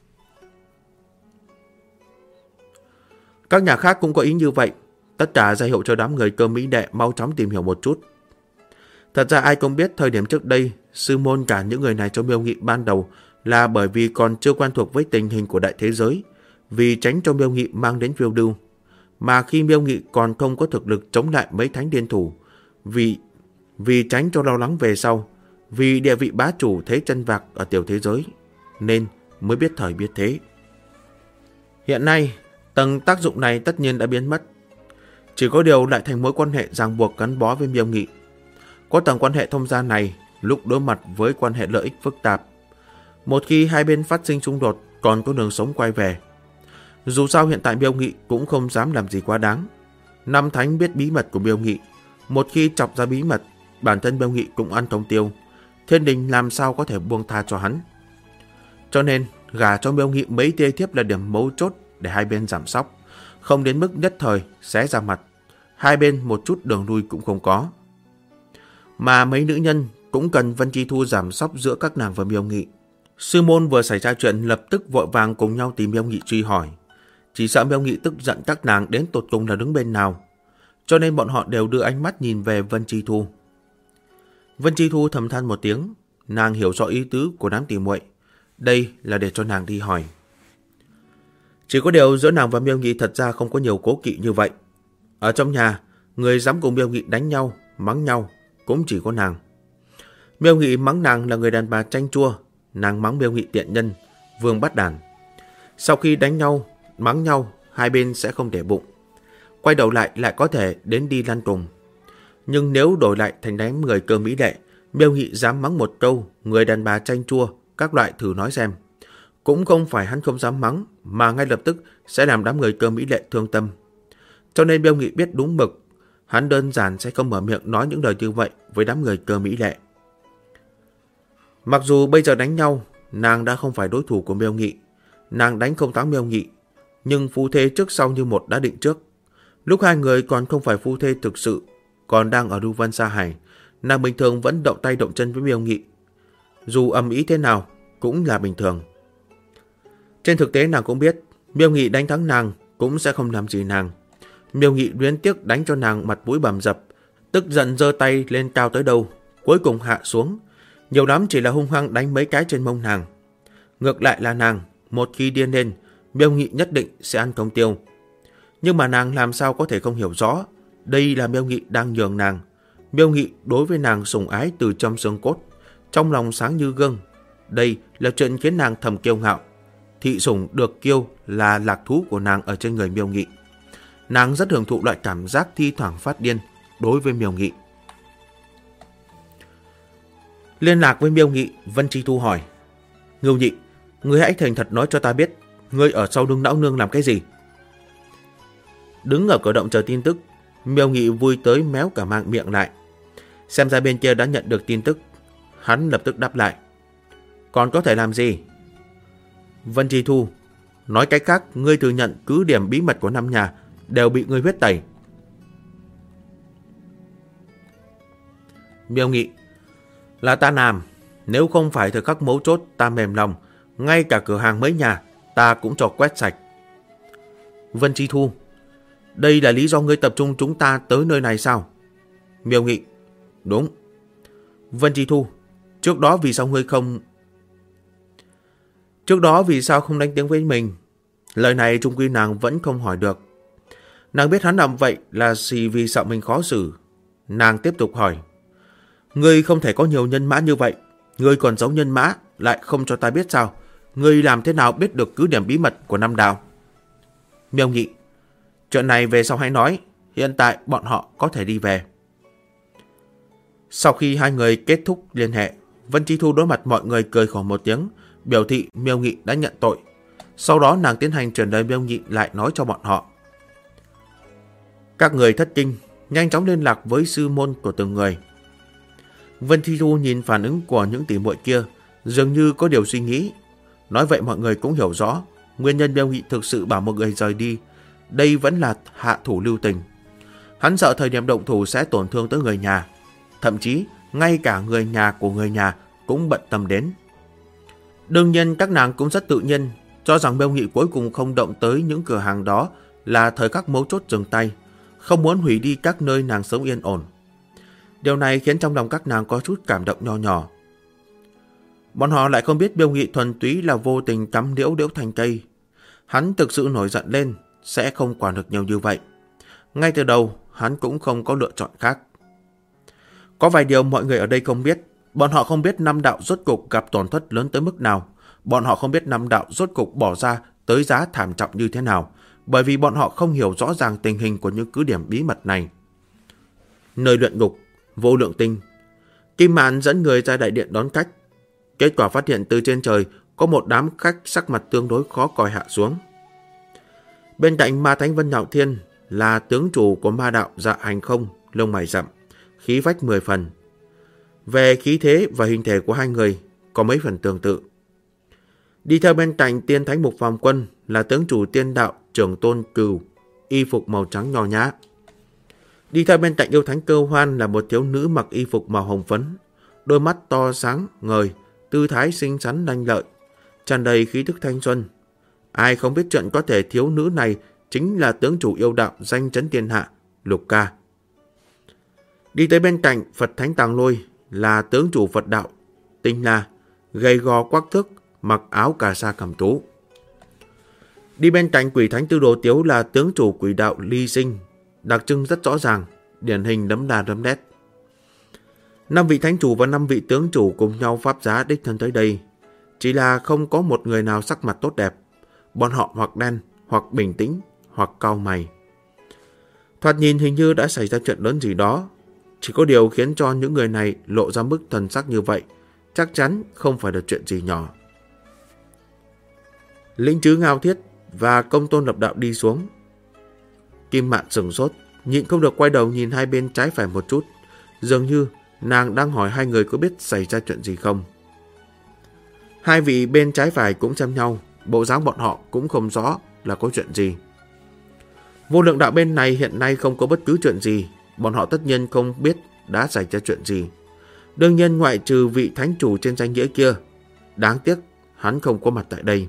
Các nhà khác cũng có ý như vậy, tất cả ra hiệu cho đám người Cơ Mỹ Đệ mau chóng tìm hiểu một chút. Thật ra ai cũng biết thời điểm trước đây, sư môn cả những người này cho Miêu Nghị ban đầu là bởi vì còn chưa quen thuộc với tình hình của đại thế giới, vì tránh cho Miêu Nghị mang đến phiêu lưu. Mà khi Miêu Nghị còn không có thực lực chống lại mấy thánh điên thủ, vì tránh cho lo lắng về sau, vì địa vị bá chủ thế chân vạc ở tiểu thế giới, nên mới biết thời biết thế. Hiện nay, tầng tác dụng này tất nhiên đã biến mất. Chỉ có điều lại thành mối quan hệ ràng buộc gắn bó với Miêu Nghị. Có tầng quan hệ thông gia này, lúc đối mặt với quan hệ lợi ích phức tạp, một khi hai bên phát sinh xung đột còn có đường sống quay về. Dù sao hiện tại Miêu Nghị cũng không dám làm gì quá đáng. Năm thánh biết bí mật của Miêu Nghị, một khi chọc ra bí mật, bản thân Miêu Nghị cũng ăn thông tiêu. Thiên đình làm sao có thể buông tha cho hắn. Cho nên gả cho Miêu Nghị mấy tia thiếp là điểm mấu chốt để hai bên giảm sóc, không đến mức nhất thời xé ra mặt. Hai bên một chút đường lui cũng không có. Mà mấy nữ nhân cũng cần Vân Chi Thu giảm sóc giữa các nàng và Miêu Nghị. Sư môn vừa xảy ra chuyện lập tức vội vàng cùng nhau tìm Miêu Nghị truy hỏi. chỉ sợ Miêu Nghị tức giận các nàng đến tột cùng là đứng bên nào, cho nên bọn họ đều đưa ánh mắt nhìn về Vân Chi Thu. Vân Chi Thu thầm than một tiếng, nàng hiểu rõ ý tứ của đám tỉ muội, đây là để cho nàng đi hỏi. Chỉ có điều giữa nàng và Miêu Nghị thật ra không có nhiều cố kỵ như vậy. Ở trong nhà, người dám cùng Miêu Nghị đánh nhau, mắng nhau cũng chỉ có nàng. Miêu Nghị mắng nàng là người đàn bà chanh chua, nàng mắng Miêu Nghị tiện nhân, vương bắt đàn. Sau khi đánh nhau, mắng nhau, hai bên sẽ không để bụng, quay đầu lại có thể đến đi lăn cùng. Nhưng nếu đổi lại thành đánh người Cơ Mỹ Lệ, Miêu Nghị dám mắng một câu người đàn bà chanh chua, các loại thử nói xem. Cũng không phải hắn không dám mắng, mà ngay lập tức sẽ làm đám người Cơ Mỹ Lệ thương tâm. Cho nên Miêu Nghị biết đúng mực, hắn đơn giản sẽ không mở miệng nói những lời như vậy với đám người Cơ Mỹ Lệ. Mặc dù bây giờ đánh nhau, nàng đã không phải đối thủ của Miêu Nghị, nàng đánh không thắng Miêu Nghị, nhưng phu thê trước sau như một đã định trước. Lúc hai người còn không phải phu thê thực sự, còn đang ở Lưu Vân Sa Hải, nàng bình thường vẫn động tay động chân với Miêu Nghị. Dù ầm ĩ thế nào, cũng là bình thường. Trên thực tế nàng cũng biết, Miêu Nghị đánh thắng nàng cũng sẽ không làm gì nàng. Miêu Nghị luyến tiếc đánh cho nàng mặt mũi bầm dập, tức giận giơ tay lên cao tới đâu, cuối cùng hạ xuống. Nhiều lắm chỉ là hung hăng đánh mấy cái trên mông nàng. Ngược lại là nàng, một khi điên lên, Miêu Nghị nhất định sẽ ăn công tiêu. Nhưng mà nàng làm sao có thể không hiểu rõ, đây là Miêu Nghị đang nhường nàng. Miêu Nghị đối với nàng sủng ái từ trong xương cốt, trong lòng sáng như gương. Đây là chuyện khiến nàng thầm kiêu ngạo. Thị sủng được kiêu là lạc thú của nàng ở trên người Miêu Nghị. Nàng rất hưởng thụ loại cảm giác thi thoảng phát điên đối với Miêu Nghị. Liên lạc với Miêu Nghị, Vân Chi Thu hỏi: Ngưu Nhị, ngươi hãy thành thật nói cho ta biết, ngươi ở sau lưng lão nương làm cái gì? Đứng ở cửa động chờ tin tức, Miêu Nghị vui tới méo cả mang miệng lại. Xem ra bên kia đã nhận được tin tức, hắn lập tức đáp lại: Còn có thể làm gì? Vân Chi Thu: Nói cách khác, ngươi thừa nhận cứ điểm bí mật của năm nhà đều bị ngươi huyết tẩy. Miêu Nghị: Là ta làm, nếu không phải thời khắc mấu chốt ta mềm lòng, ngay cả cửa hàng mấy nhà ta cũng cho quét sạch. Vân Chi Thu: Đây là lý do ngươi tập trung chúng ta tới nơi này sao? Miêu Nghị: Đúng. Vân Chi Thu: Trước đó vì sao ngươi không... Trước đó vì sao không đánh tiếng với mình? Lời này trung quy nàng vẫn không hỏi được. Nàng biết hắn làm vậy là vì sợ mình khó xử. Nàng tiếp tục hỏi: Ngươi không thể có nhiều nhân mã như vậy, ngươi còn giấu nhân mã lại không cho ta biết sao? Ngươi làm thế nào biết được cứ điểm bí mật của Nam Đào? Miêu Nghị: Chuyện này về sau hãy nói, hiện tại bọn họ có thể đi về. Sau khi hai người kết thúc liên hệ, Vân Chi Thu đối mặt mọi người cười khổ một tiếng, biểu thị Miêu Nghị đã nhận tội. Sau đó nàng tiến hành truyền lời Miêu Nghị lại nói cho bọn họ: Các người thất kinh, nhanh chóng liên lạc với sư môn của từng người. Vân Chi Thu nhìn phản ứng của những tỷ muội kia, dường như có điều suy nghĩ. Nói vậy mọi người cũng hiểu rõ, nguyên nhân Miêu Nghị thực sự bảo một người rời đi, đây vẫn là hạ thủ lưu tình. Hắn sợ thời điểm động thủ sẽ tổn thương tới người nhà, thậm chí ngay cả người nhà của người nhà cũng bận tâm đến. Đương nhiên các nàng cũng rất tự nhiên, cho rằng Miêu Nghị cuối cùng không động tới những cửa hàng đó là thời khắc mấu chốt dừng tay, không muốn hủy đi các nơi nàng sống yên ổn. Điều này khiến trong lòng các nàng có chút cảm động nho nhỏ. Bọn họ lại không biết Miêu Nghị thuần túy là vô tình cắm liễu thành cây. Hắn thực sự nổi giận lên sẽ không quản được nhiều như vậy. Ngay từ đầu hắn cũng không có lựa chọn khác. Có vài điều mọi người ở đây không biết. Bọn họ không biết Nam Đạo rốt cục gặp tổn thất lớn tới mức nào. Bọn họ không biết Nam Đạo rốt cục bỏ ra tới giá thảm trọng như thế nào, bởi vì bọn họ không hiểu rõ ràng tình hình của những cứ điểm bí mật này. Nơi luyện ngục, Vô Lượng Tinh, Kim Mạn dẫn người ra đại điện đón khách. Kết quả phát hiện từ trên trời có một đám khách sắc mặt tương đối khó coi hạ xuống. Bên cạnh Ma Thánh Vân Nhạo Thiên là tướng chủ của Ma Đạo Dạ Hành Không, lông mày rậm, khí phách 10 phần. Về khí thế và hình thể của hai người có mấy phần tương tự. Đi theo bên cạnh Tiên Thánh Mục Phàm Quân là tướng chủ Tiên Đạo Trưởng Tôn Cừu, y phục màu trắng nho nhã. Đi theo bên cạnh Yêu Thánh Cơ Hoan là một thiếu nữ mặc y phục màu hồng phấn, đôi mắt to sáng ngời, tư thái xinh xắn lanh lợi, tràn đầy khí thức thanh xuân. Ai không biết chuyện có thể thiếu nữ này chính là tướng chủ yêu đạo danh chấn thiên hạ, Lục Ca. Đi tới bên cạnh Phật Thánh Tàng Lôi là tướng chủ Phật đạo, Tinh La, gầy gò quắc thước, mặc áo cà sa cầm tú. Đi bên cạnh Quỷ Thánh Tư Đồ Tiếu là tướng chủ Quỷ đạo Ly Sinh, đặc trưng rất rõ ràng, điển hình đấm đà đấm đét. 5 vị thánh chủ và 5 vị tướng chủ cùng nhau pháp giá đích thân tới đây. Chỉ là không có một người nào sắc mặt tốt đẹp. Bọn họ hoặc đen, hoặc bình tĩnh, hoặc cau mày. Thoạt nhìn hình như đã xảy ra chuyện lớn gì đó. Chỉ có điều khiến cho những người này lộ ra mức thần sắc như vậy, chắc chắn không phải là chuyện gì nhỏ. Lĩnh Chứ Ngao Thiết và Công Tôn Lập Đạo đi xuống. Kim Mạn sửng sốt, nhịn không được quay đầu nhìn hai bên trái phải một chút. Dường như nàng đang hỏi hai người có biết xảy ra chuyện gì không. Hai vị bên trái phải cũng xem nhau, bộ dáng bọn họ cũng không rõ là có chuyện gì. Vô Lượng Đạo bên này hiện nay không có bất cứ chuyện gì, bọn họ tất nhiên không biết đã xảy ra chuyện gì. Đương nhiên ngoại trừ vị thánh chủ trên danh nghĩa kia, đáng tiếc hắn không có mặt tại đây.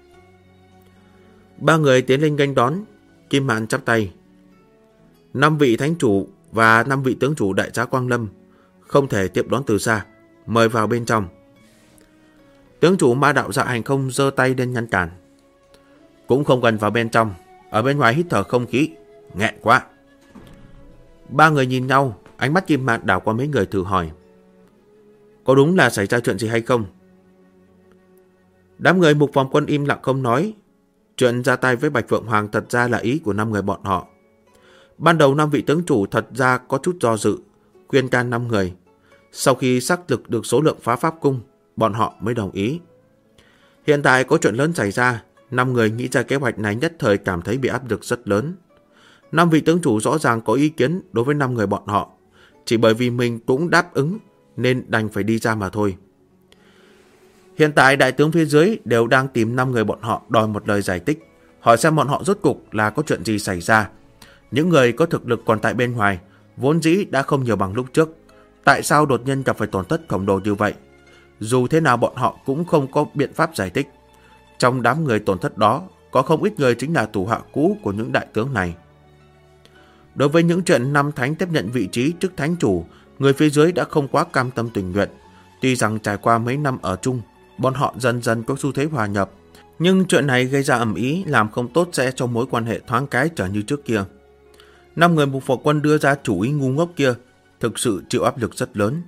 Ba người tiến lên nghênh đón. Kim Mạn chắp tay. 5 vị thánh chủ và 5 vị tướng chủ đại giá Quang Lâm không thể tiếp đón từ xa, mời vào bên trong. Tướng chủ Ma Đạo Dạ Hành Không giơ tay lên ngăn cản. Cũng không cần vào bên trong, ở bên ngoài hít thở không khí, nghẹn quá. Ba người nhìn nhau, ánh mắt Kim Mạn đảo qua mấy người thử hỏi. Có đúng là xảy ra chuyện gì hay không? Đám người Mục Phòng Quân im lặng không nói. Chuyện ra tay với Bạch Phượng Hoàng thật ra là ý của 5 người bọn họ. Ban đầu 5 vị tướng chủ thật ra có chút do dự, khuyên can 5 người. Sau khi xác thực được số lượng phá pháp cung, bọn họ mới đồng ý. Hiện tại có chuyện lớn xảy ra, 5 người nghĩ ra kế hoạch này nhất thời cảm thấy bị áp lực rất lớn. 5 vị tướng chủ rõ ràng có ý kiến đối với 5 người bọn họ. Chỉ bởi vì mình cũng đáp ứng nên đành phải đi ra mà thôi. Hiện tại đại tướng phía dưới đều đang tìm 5 người bọn họ đòi một lời giải thích, hỏi xem bọn họ rốt cục là có chuyện gì xảy ra. Những người có thực lực còn tại bên ngoài vốn dĩ đã không nhiều bằng lúc trước, tại sao đột nhiên gặp phải tổn thất khổng lồ như vậy? Dù thế nào bọn họ cũng không có biện pháp giải thích. Trong đám người tổn thất đó có không ít người chính là thủ hạ cũ của những đại tướng này. Đối với những chuyện 5 thánh tiếp nhận vị trí chức thánh chủ, người phía dưới đã không quá cam tâm tình nguyện. Tuy rằng trải qua mấy năm ở chung, bọn họ dần dần có xu thế hòa nhập, nhưng chuyện này gây ra ầm ĩ, làm không tốt sẽ cho mối quan hệ thoáng cái trở như trước kia. 5 người Mục Phổ Quân đưa ra chủ ý ngu ngốc kia thực sự chịu áp lực rất lớn.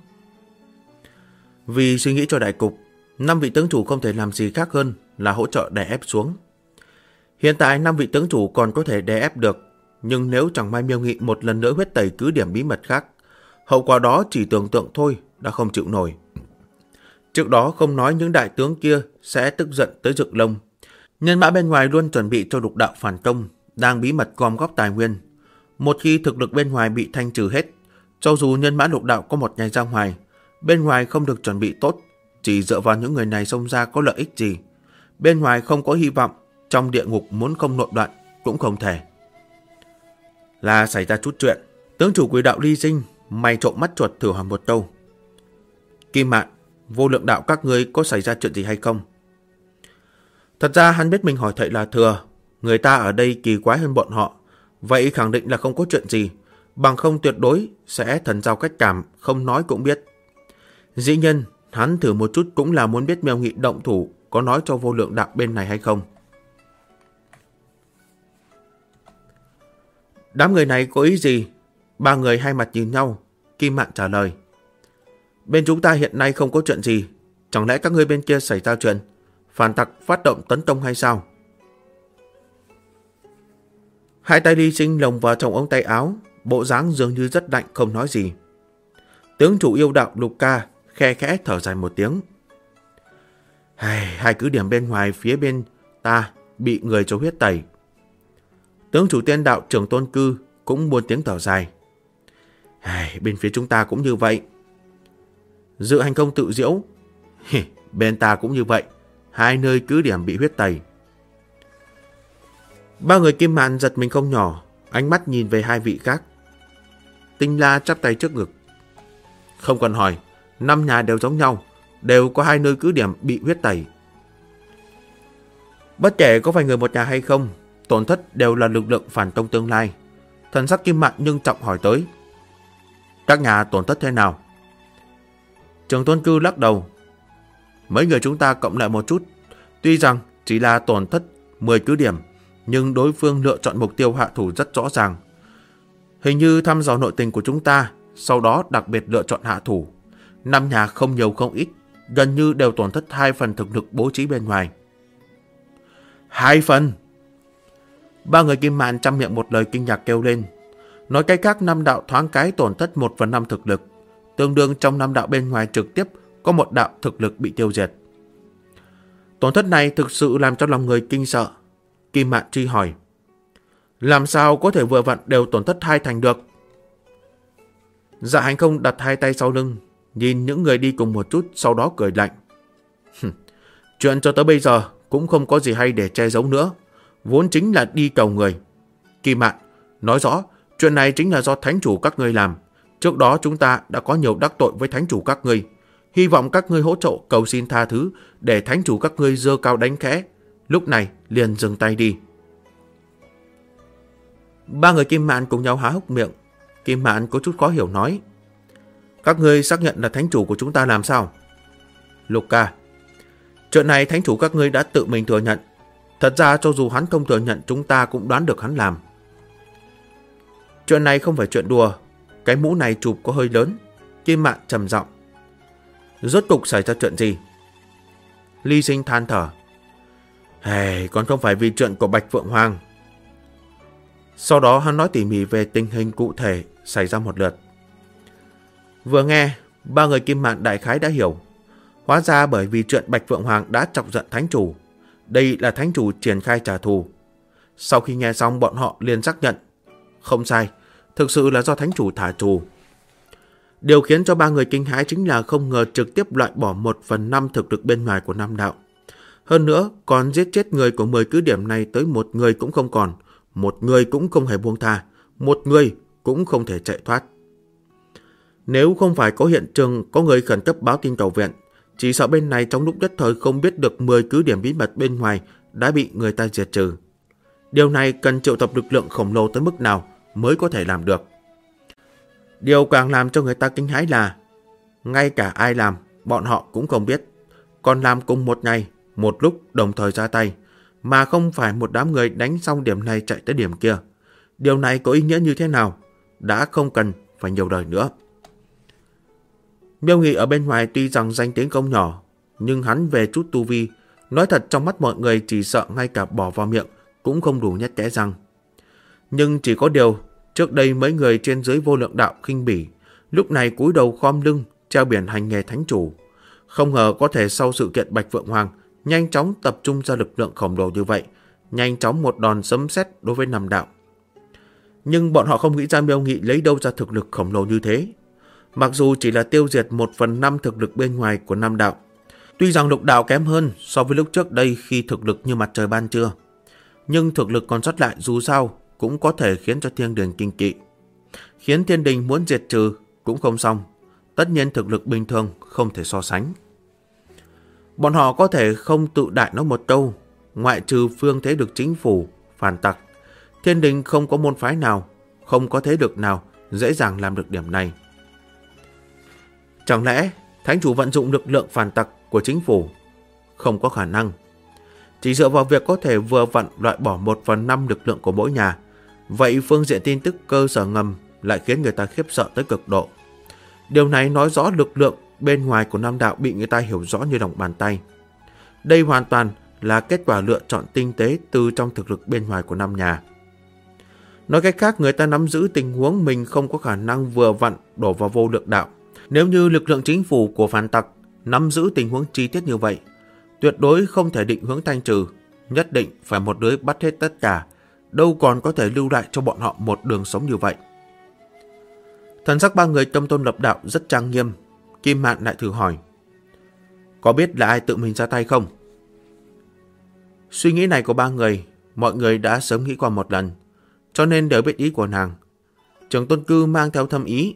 Vì suy nghĩ cho đại cục, 5 vị tướng chủ không thể làm gì khác hơn là hỗ trợ đè ép xuống. Hiện tại 5 vị tướng chủ còn có thể đè ép được, nhưng nếu chẳng may Miêu Nghị một lần nữa huyết tẩy cứ điểm bí mật khác, hậu quả đó chỉ tưởng tượng thôi đã không chịu nổi. Trước đó không nói những đại tướng kia sẽ tức giận tới rực lông. Nhân mã bên ngoài luôn chuẩn bị cho Lục Đạo phản công, đang bí mật gom góp tài nguyên. Một khi thực lực bên ngoài bị thanh trừ hết, cho dù nhân mã Lục Đạo có một ngày ra ngoài, bên ngoài không được chuẩn bị tốt, chỉ dựa vào những người này xông ra có lợi ích gì. Bên ngoài không có hy vọng, trong địa ngục muốn không nội đoạn cũng không thể. Là xảy ra chút chuyện. Tướng chủ Quỷ Đạo Ly Sinh mày trộm mắt chuột thử hỏi một câu. Kim Mạn, Vô Lượng Đạo các ngươi có xảy ra chuyện gì hay không? Thật ra hắn biết mình hỏi thầy là thừa. Người ta ở đây kỳ quái hơn bọn họ, vậy khẳng định là không có chuyện gì, bằng không tuyệt đối sẽ thần giao cách cảm, không nói cũng biết. Dĩ nhiên hắn thử một chút cũng là muốn biết Miêu Nghị động thủ có nói cho Vô Lượng Đạo bên này hay không. Đám người này có ý gì? Ba người hai mặt nhìn nhau. Kim Mạn trả lời. Bên chúng ta hiện nay không có chuyện gì. Chẳng lẽ các ngươi bên kia xảy ra chuyện, phản tặc phát động tấn công hay sao? Hai tay Ly Sinh lồng vào trong ống tay áo, bộ dáng dường như rất lạnh không nói gì. Tướng chủ yêu đạo Lục Ca khe khẽ thở dài một tiếng. Hai cứ điểm bên ngoài phía bên ta bị người cho huyết tẩy. Tướng chủ Tiên Đạo Trưởng Tôn Cư cũng buồn tiếng thở dài. Bên phía chúng ta cũng như vậy. Dự Hành Không tự giễu. Bên ta cũng như vậy. 2 nơi cứ điểm bị huyết tẩy. Ba người Kim Mạn giật mình không nhỏ, ánh mắt nhìn về hai vị khác. Tinh La chắp tay trước ngực. Không cần hỏi, 5 nhà đều giống nhau, đều có 2 nơi cứ điểm bị huyết tẩy. Bất kể có phải người một nhà hay không, Tổn Thất đều là lực lượng phản tông tương lai. Thần sắc Kim Mạn nhưng trọng hỏi tới. Các nhà Tổn Thất thế nào? Trường Tôn Cư lắc đầu. Mấy người chúng ta cộng lại một chút, tuy rằng chỉ là tổn thất 10 cứ điểm, nhưng đối phương lựa chọn mục tiêu hạ thủ rất rõ ràng. Hình như thăm dò nội tình của chúng ta, sau đó đặc biệt lựa chọn hạ thủ. 5 nhà không nhiều không ít, gần như đều tổn thất 2 phần thực lực bố trí bên ngoài. 2 phần? Ba người Kim Mạn trăm miệng một lời kinh ngạc kêu lên. Nói cách khác, 5 đạo thoáng cái tổn thất 1/5 thực lực, tương đương trong 5 đạo bên ngoài trực tiếp có 1 đạo thực lực bị tiêu diệt. Tổn thất này thực sự làm cho lòng người kinh sợ. Kim Mạn truy hỏi. Làm sao có thể vừa vặn đều tổn thất 2 thành được? Dạ Hành Không đặt 2 tay sau lưng, nhìn những người đi cùng một chút, sau đó cười lạnh. Chuyện cho tới bây giờ cũng không có gì hay để che giấu nữa, vốn chính là đi cầu người. Kim Mạn, nói rõ, chuyện này chính là do thánh chủ các ngươi làm. Trước đó chúng ta đã có nhiều đắc tội với thánh chủ các ngươi, hy vọng các ngươi hỗ trợ cầu xin tha thứ để thánh chủ các ngươi giơ cao đánh khẽ. Lúc này liền dừng tay đi. Ba người Kim Mạn cùng nhau há hốc miệng. Kim Mạn có chút khó hiểu nói. Các ngươi xác nhận là thánh chủ của chúng ta làm sao? Lục ca, chuyện này thánh chủ các ngươi đã tự mình thừa nhận. Thật ra cho dù hắn không thừa nhận, chúng ta cũng đoán được hắn làm. Chuyện này không phải chuyện đùa. Cái mũ này chụp có hơi lớn. Kim Mạn trầm giọng. Rốt cục xảy ra chuyện gì? Ly Sinh than thở. Còn không phải vì chuyện của Bạch Phượng Hoàng. Sau đó hắn nói tỉ mỉ về tình hình cụ thể xảy ra một lượt. Vừa nghe, ba người Kim Mạn đại khái đã hiểu. Hóa ra bởi vì chuyện Bạch Phượng Hoàng đã chọc giận thánh chủ. Đây là thánh chủ triển khai trả thù. Sau khi nghe xong, bọn họ liền xác nhận. Không sai, thực sự là do thánh chủ thả thù. Điều khiến cho ba người kinh hãi chính là không ngờ trực tiếp loại bỏ 1/5 thực lực bên ngoài của Nam đạo. Hơn nữa, còn giết chết người của 10 cứ điểm này tới 1 người cũng không còn, 1 người cũng không hề buông tha, 1 người cũng không thể chạy thoát. Nếu không phải có hiện trường có người khẩn cấp báo tin cầu viện, chỉ sợ bên này trong lúc nhất thời không biết được 10 cứ điểm bí mật bên ngoài đã bị người ta diệt trừ. Điều này cần triệu tập lực lượng khổng lồ tới mức nào mới có thể làm được. Điều càng làm cho người ta kinh hãi là ngay cả ai làm, bọn họ cũng không biết. Còn làm cùng một ngày, một lúc đồng thời ra tay, mà không phải một đám người đánh xong điểm này chạy tới điểm kia. Điều này có ý nghĩa như thế nào? Đã không cần phải nhiều đời nữa. Miêu Nghị ở bên ngoài tuy rằng danh tiếng không nhỏ, nhưng hắn về chút tu vi, nói thật trong mắt mọi người chỉ sợ ngay cả bỏ vào miệng cũng không đủ nhét kẽ răng. Nhưng chỉ có điều, trước đây mấy người trên dưới Vô Lượng Đạo khinh bỉ, lúc này cúi đầu khom lưng, treo biển hành nghề thánh chủ. Không ngờ có thể sau sự kiện Bạch Phượng Hoàng, nhanh chóng tập trung ra lực lượng khổng lồ như vậy, nhanh chóng một đòn sấm sét đối với Nam đạo. Nhưng bọn họ không nghĩ ra Miêu Nghị lấy đâu ra thực lực khổng lồ như thế. Mặc dù chỉ là tiêu diệt 1/5 thực lực bên ngoài của Nam đạo, tuy rằng Lục đạo kém hơn so với lúc trước đây khi thực lực như mặt trời ban trưa, nhưng thực lực còn sót lại dù sao cũng có thể khiến cho Thiên Đình kinh kỵ. Khiến Thiên Đình muốn diệt trừ cũng không xong. Tất nhiên thực lực bình thường không thể so sánh. Bọn họ có thể không tự đại nói một câu, ngoại trừ phương thế lực chính phủ, phản tặc, Thiên Đình không có môn phái nào, không có thế lực nào dễ dàng làm được điểm này. Chẳng lẽ thánh chủ vận dụng lực lượng phản tặc của chính phủ? Không có khả năng. Chỉ dựa vào việc có thể vừa vặn loại bỏ 1/5 lực lượng của mỗi nhà, vậy phương diện tin tức cơ sở ngầm lại khiến người ta khiếp sợ tới cực độ. Điều này nói rõ lực lượng bên ngoài của Nam đạo bị người ta hiểu rõ như lòng bàn tay. Đây hoàn toàn là kết quả lựa chọn tinh tế từ trong thực lực bên ngoài của 5 nhà. Nói cách khác, người ta nắm giữ tình huống mình không có khả năng vừa vặn đổ vào Vô Lượng Đạo. Nếu như lực lượng chính phủ của phản tặc nắm giữ tình huống chi tiết như vậy, tuyệt đối không thể định hướng thanh trừ, nhất định phải một lưới bắt hết tất cả, đâu còn có thể lưu lại cho bọn họ một đường sống như vậy. Thần sắc ba người Tâm Tôn Lập Đạo rất trang nghiêm. Kim Mạn lại thử hỏi, có biết là ai tự mình ra tay không? Suy nghĩ này của ba người, mọi người đã sớm nghĩ qua một lần, cho nên đều biết ý của nàng. Trường Tôn Cư mang theo thâm ý.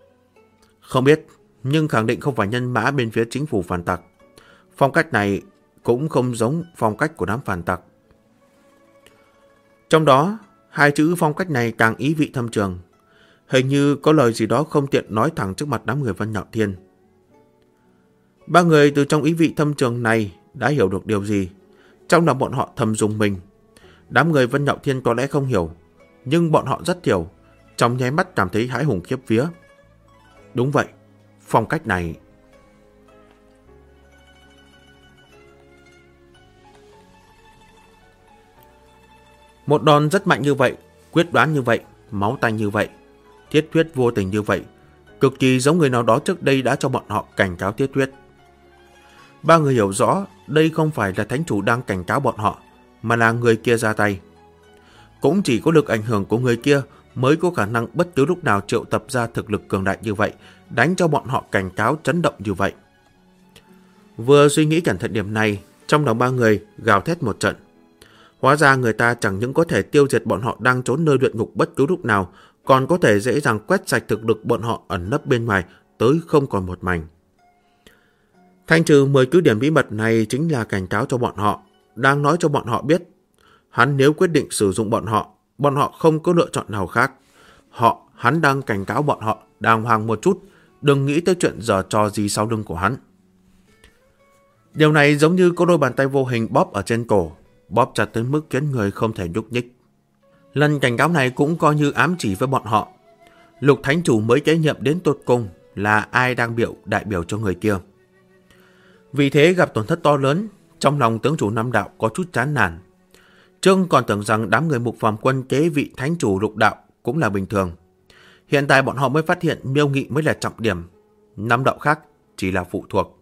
Không biết, nhưng khẳng định không phải nhân mã bên phía chính phủ phản tặc. Phong cách này cũng không giống phong cách của đám phản tặc. Trong đó, hai chữ phong cách này càng ý vị thâm trường. Hình như có lời gì đó không tiện nói thẳng trước mặt đám người Vân Nhạo Thiên. Ba người từ trong ý vị thâm trường này đã hiểu được điều gì. Trong lòng bọn họ thầm rùng mình. Đám người Vân Nhạo Thiên có lẽ không hiểu, nhưng bọn họ rất hiểu. Trong nháy mắt cảm thấy hãi hùng khiếp vía. Đúng vậy, phong cách này... Một đòn rất mạnh như vậy, quyết đoán như vậy, máu tanh như vậy, thiết huyết vô tình như vậy, cực kỳ giống người nào đó trước đây đã cho bọn họ cảnh cáo thiết huyết. Ba người hiểu rõ đây không phải là thánh chủ đang cảnh cáo bọn họ, mà là người kia ra tay. Cũng chỉ có lực ảnh hưởng của người kia mới có khả năng bất cứ lúc nào triệu tập ra thực lực cường đại như vậy, đánh cho bọn họ cảnh cáo chấn động như vậy. Vừa suy nghĩ cẩn thận điểm này, trong lòng ba người gào thét một trận. Hóa ra người ta chẳng những có thể tiêu diệt bọn họ đang trốn nơi luyện ngục bất cứ lúc nào, còn có thể dễ dàng quét sạch thực lực bọn họ ẩn nấp bên ngoài tới không còn một mảnh. Thanh trừ 10 cứ điểm bí mật này chính là cảnh cáo cho bọn họ, đang nói cho bọn họ biết, hắn nếu quyết định sử dụng bọn họ không có lựa chọn nào khác. Hắn đang cảnh cáo bọn họ đàng hoàng một chút, đừng nghĩ tới chuyện giở trò gì sau lưng của hắn. Điều này giống như có đôi bàn tay vô hình bóp ở trên cổ, bóp chặt tới mức khiến người không thể nhúc nhích. Lần cảnh cáo này cũng coi như ám chỉ với bọn họ. Lục Thánh Chủ mới kế nhiệm đến tột cùng là ai đang đại biểu cho người kia. Vì thế gặp tổn thất to lớn, trong lòng tướng chủ Nam Đạo có chút chán nản. Trương còn tưởng rằng đám người Mục Phàm Quân kế vị Thánh Chủ Lục Đạo cũng là bình thường. Hiện tại bọn họ mới phát hiện Miêu Nghị mới là trọng điểm, Nam Đạo khác chỉ là phụ thuộc.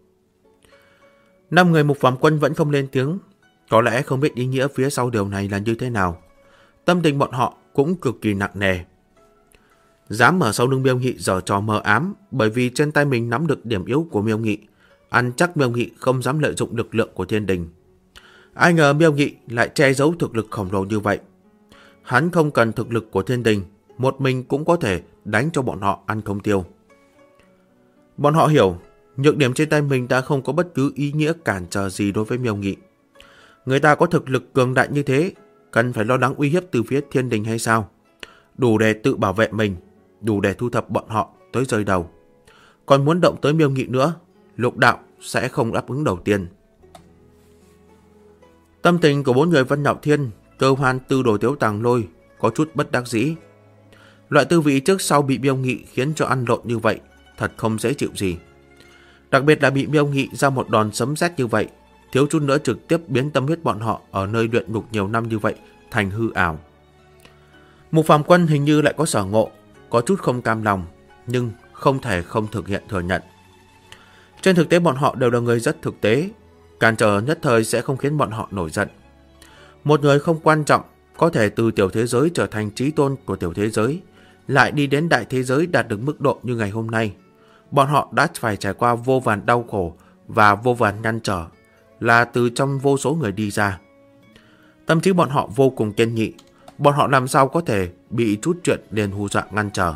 5 người Mục Phàm Quân vẫn không lên tiếng, có lẽ không biết ý nghĩa phía sau điều này là như thế nào. Tâm tình bọn họ cũng cực kỳ nặng nề. Dám ở sau lưng Miêu Nghị giở trò mờ ám, bởi vì trên tay mình nắm được điểm yếu của Miêu Nghị, ăn chắc Miêu Nghị không dám lợi dụng lực lượng của thiên đình. Ai ngờ Miêu Nghị lại che giấu thực lực khổng lồ như vậy. Hắn không cần thực lực của thiên đình, một mình cũng có thể đánh cho bọn họ ăn không tiêu. Bọn họ hiểu, nhược điểm trên tay mình đã không có bất cứ ý nghĩa cản trở gì đối với Miêu Nghị. Người ta có thực lực cường đại như thế, cần phải lo lắng uy hiếp từ phía thiên đình hay sao? Đủ để tự bảo vệ mình, đủ để thu thập bọn họ tới rơi đầu. Còn muốn động tới Miêu Nghị nữa, Lục Đạo sẽ không đáp ứng đầu tiên. Tâm tình của 4 người Vân Nhạo Thiên, Cơ Hoan, Tư Đồ, Tiếu Tàng Lôi có chút bất đắc dĩ. Loại tư vị trước sau bị Miêu Nghị khiến cho ăn lộn như vậy, thật không dễ chịu gì. Đặc biệt là bị Miêu Nghị ra một đòn sấm sét như vậy, thiếu chút nữa trực tiếp biến tâm huyết bọn họ ở nơi luyện ngục nhiều năm như vậy thành hư ảo. Mục Phàm Quân hình như lại có sở ngộ, có chút không cam lòng, nhưng không thể không thực hiện thừa nhận. Trên thực tế bọn họ đều là người rất thực tế, cản trở nhất thời sẽ không khiến bọn họ nổi giận. Một người không quan trọng có thể từ tiểu thế giới trở thành chí tôn của tiểu thế giới, lại đi đến đại thế giới đạt được mức độ như ngày hôm nay. Bọn họ đã phải trải qua vô vàn đau khổ và vô vàn ngăn trở, là từ trong vô số người đi ra. Tâm trí bọn họ vô cùng kiên nghị, bọn họ làm sao có thể bị chút chuyện liền hù dọa ngăn trở.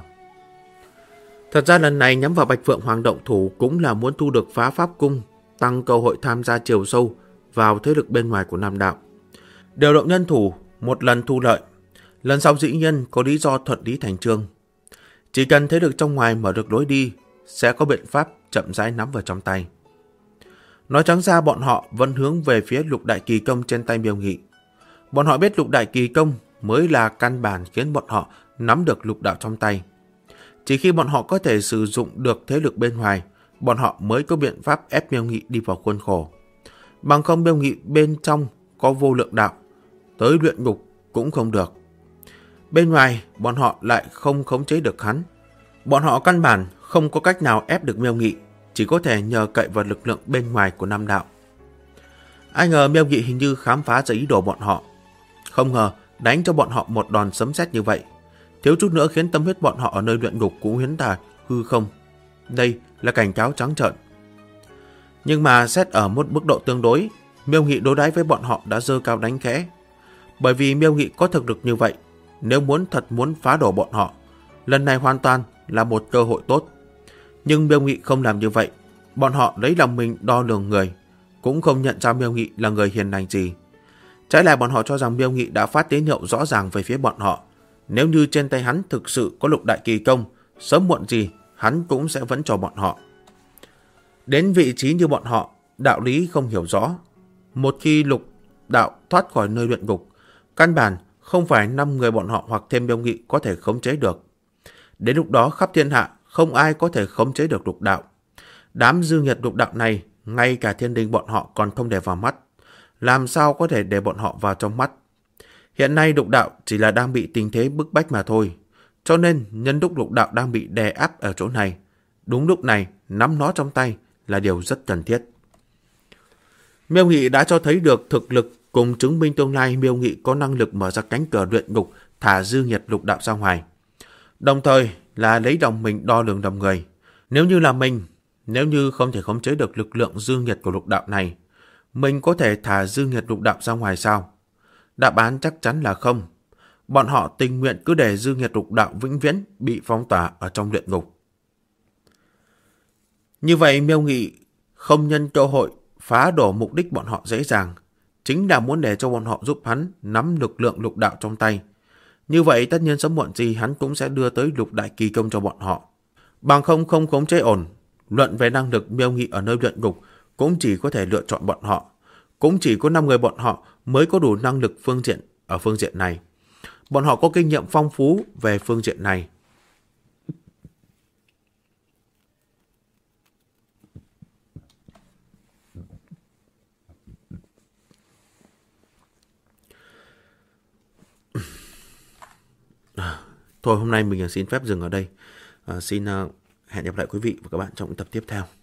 Thật ra lần này nhắm vào Bạch Phượng Hoàng động thủ cũng là muốn thu được Phá Pháp Cung, tăng cơ hội tham gia chiều sâu vào thế lực bên ngoài của Nam Đạo. Điều động nhân thủ, một lần thu lợi, lần sau dĩ nhiên có lý do thuận lý thành chương. Chỉ cần thế lực trong ngoài mở được lối đi, sẽ có biện pháp chậm rãi nắm vào trong tay. Nói trắng ra bọn họ vẫn hướng về phía Lục Đại Kỳ Công trên tay Miêu Nghị. Bọn họ biết Lục Đại Kỳ Công mới là căn bản khiến bọn họ nắm được lục đạo trong tay. Chỉ khi bọn họ có thể sử dụng được thế lực bên ngoài, bọn họ mới có biện pháp ép Miêu Nghị đi vào khuôn khổ. Bằng không Miêu Nghị bên trong có vô lượng đạo, tới luyện ngục cũng không được. Bên ngoài bọn họ lại không khống chế được hắn. Bọn họ căn bản không có cách nào ép được Miêu Nghị, chỉ có thể nhờ cậy vào lực lượng bên ngoài của Nam Đạo. Ai ngờ Miêu Nghị hình như khám phá ra ý đồ bọn họ. Không ngờ đánh cho bọn họ một đòn sấm sét như vậy, thiếu chút nữa khiến tâm huyết bọn họ ở nơi luyện ngục cũng huyễn tà hư không. Đây là cảnh cáo trắng trợn. Nhưng mà xét ở một mức độ tương đối, Miêu Nghị đối đãi với bọn họ đã dơ cao đánh khẽ. Bởi vì Miêu Nghị có thực lực như vậy, nếu muốn phá đổ bọn họ, lần này hoàn toàn là một cơ hội tốt. Nhưng Miêu Nghị không làm như vậy, bọn họ lấy lòng mình đo lường người, cũng không nhận ra Miêu Nghị là người hiền lành gì. Trái lại bọn họ cho rằng Miêu Nghị đã phát tín hiệu rõ ràng về phía bọn họ. Nếu như trên tay hắn thực sự có lục đại kỳ công, sớm muộn gì hắn cũng sẽ vẫn cho bọn họ. Đến vị trí như bọn họ, đạo lý không hiểu rõ. Một khi lục đạo thoát khỏi nơi luyện ngục, căn bản không phải 5 người bọn họ hoặc thêm Miêu Nghị có thể khống chế được. Đến lúc đó khắp thiên hạ không ai có thể khống chế được lục đạo. Đám dư nghiệt lục đạo này, ngay cả thiên đình bọn họ còn không để vào mắt. Làm sao có thể để bọn họ vào trong mắt? Hiện nay lục đạo chỉ là đang bị tình thế bức bách mà thôi. Cho nên nhân lúc lục đạo đang bị đè áp ở chỗ này, đúng lúc này nắm nó trong tay là điều rất cần thiết. Miêu Nghị đã cho thấy được thực lực cùng chứng minh tương lai Miêu Nghị có năng lực mở ra cánh cửa luyện ngục thả dư nghiệt lục đạo ra ngoài. Đồng thời là lấy lòng mình đo lường lòng người. Nếu như là mình, nếu như không thể khống chế được lực lượng dư nghiệt của lục đạo này, mình có thể thả dư nghiệt lục đạo ra ngoài sao? Đáp án chắc chắn là không. Bọn họ tình nguyện cứ để dư nghiệt lục đạo vĩnh viễn bị phong tỏa ở trong luyện ngục. Như vậy Miêu Nghị không nhân cơ hội phá đổ mục đích bọn họ dễ dàng, chính là muốn để cho bọn họ giúp hắn nắm lực lượng lục đạo trong tay. Như vậy tất nhiên sớm muộn gì hắn cũng sẽ đưa tới lục đại kỳ công cho bọn họ. Bằng không khống chế ổn, luận về năng lực Miêu Nghị ở nơi luyện ngục cũng chỉ có thể lựa chọn bọn họ. Cũng chỉ có 5 người bọn họ mới có đủ năng lực phương diện này. Bọn họ có kinh nghiệm phong phú về phương diện này. Thôi hôm nay mình xin phép dừng ở đây. Xin hẹn gặp lại quý vị và các bạn trong tập tiếp theo.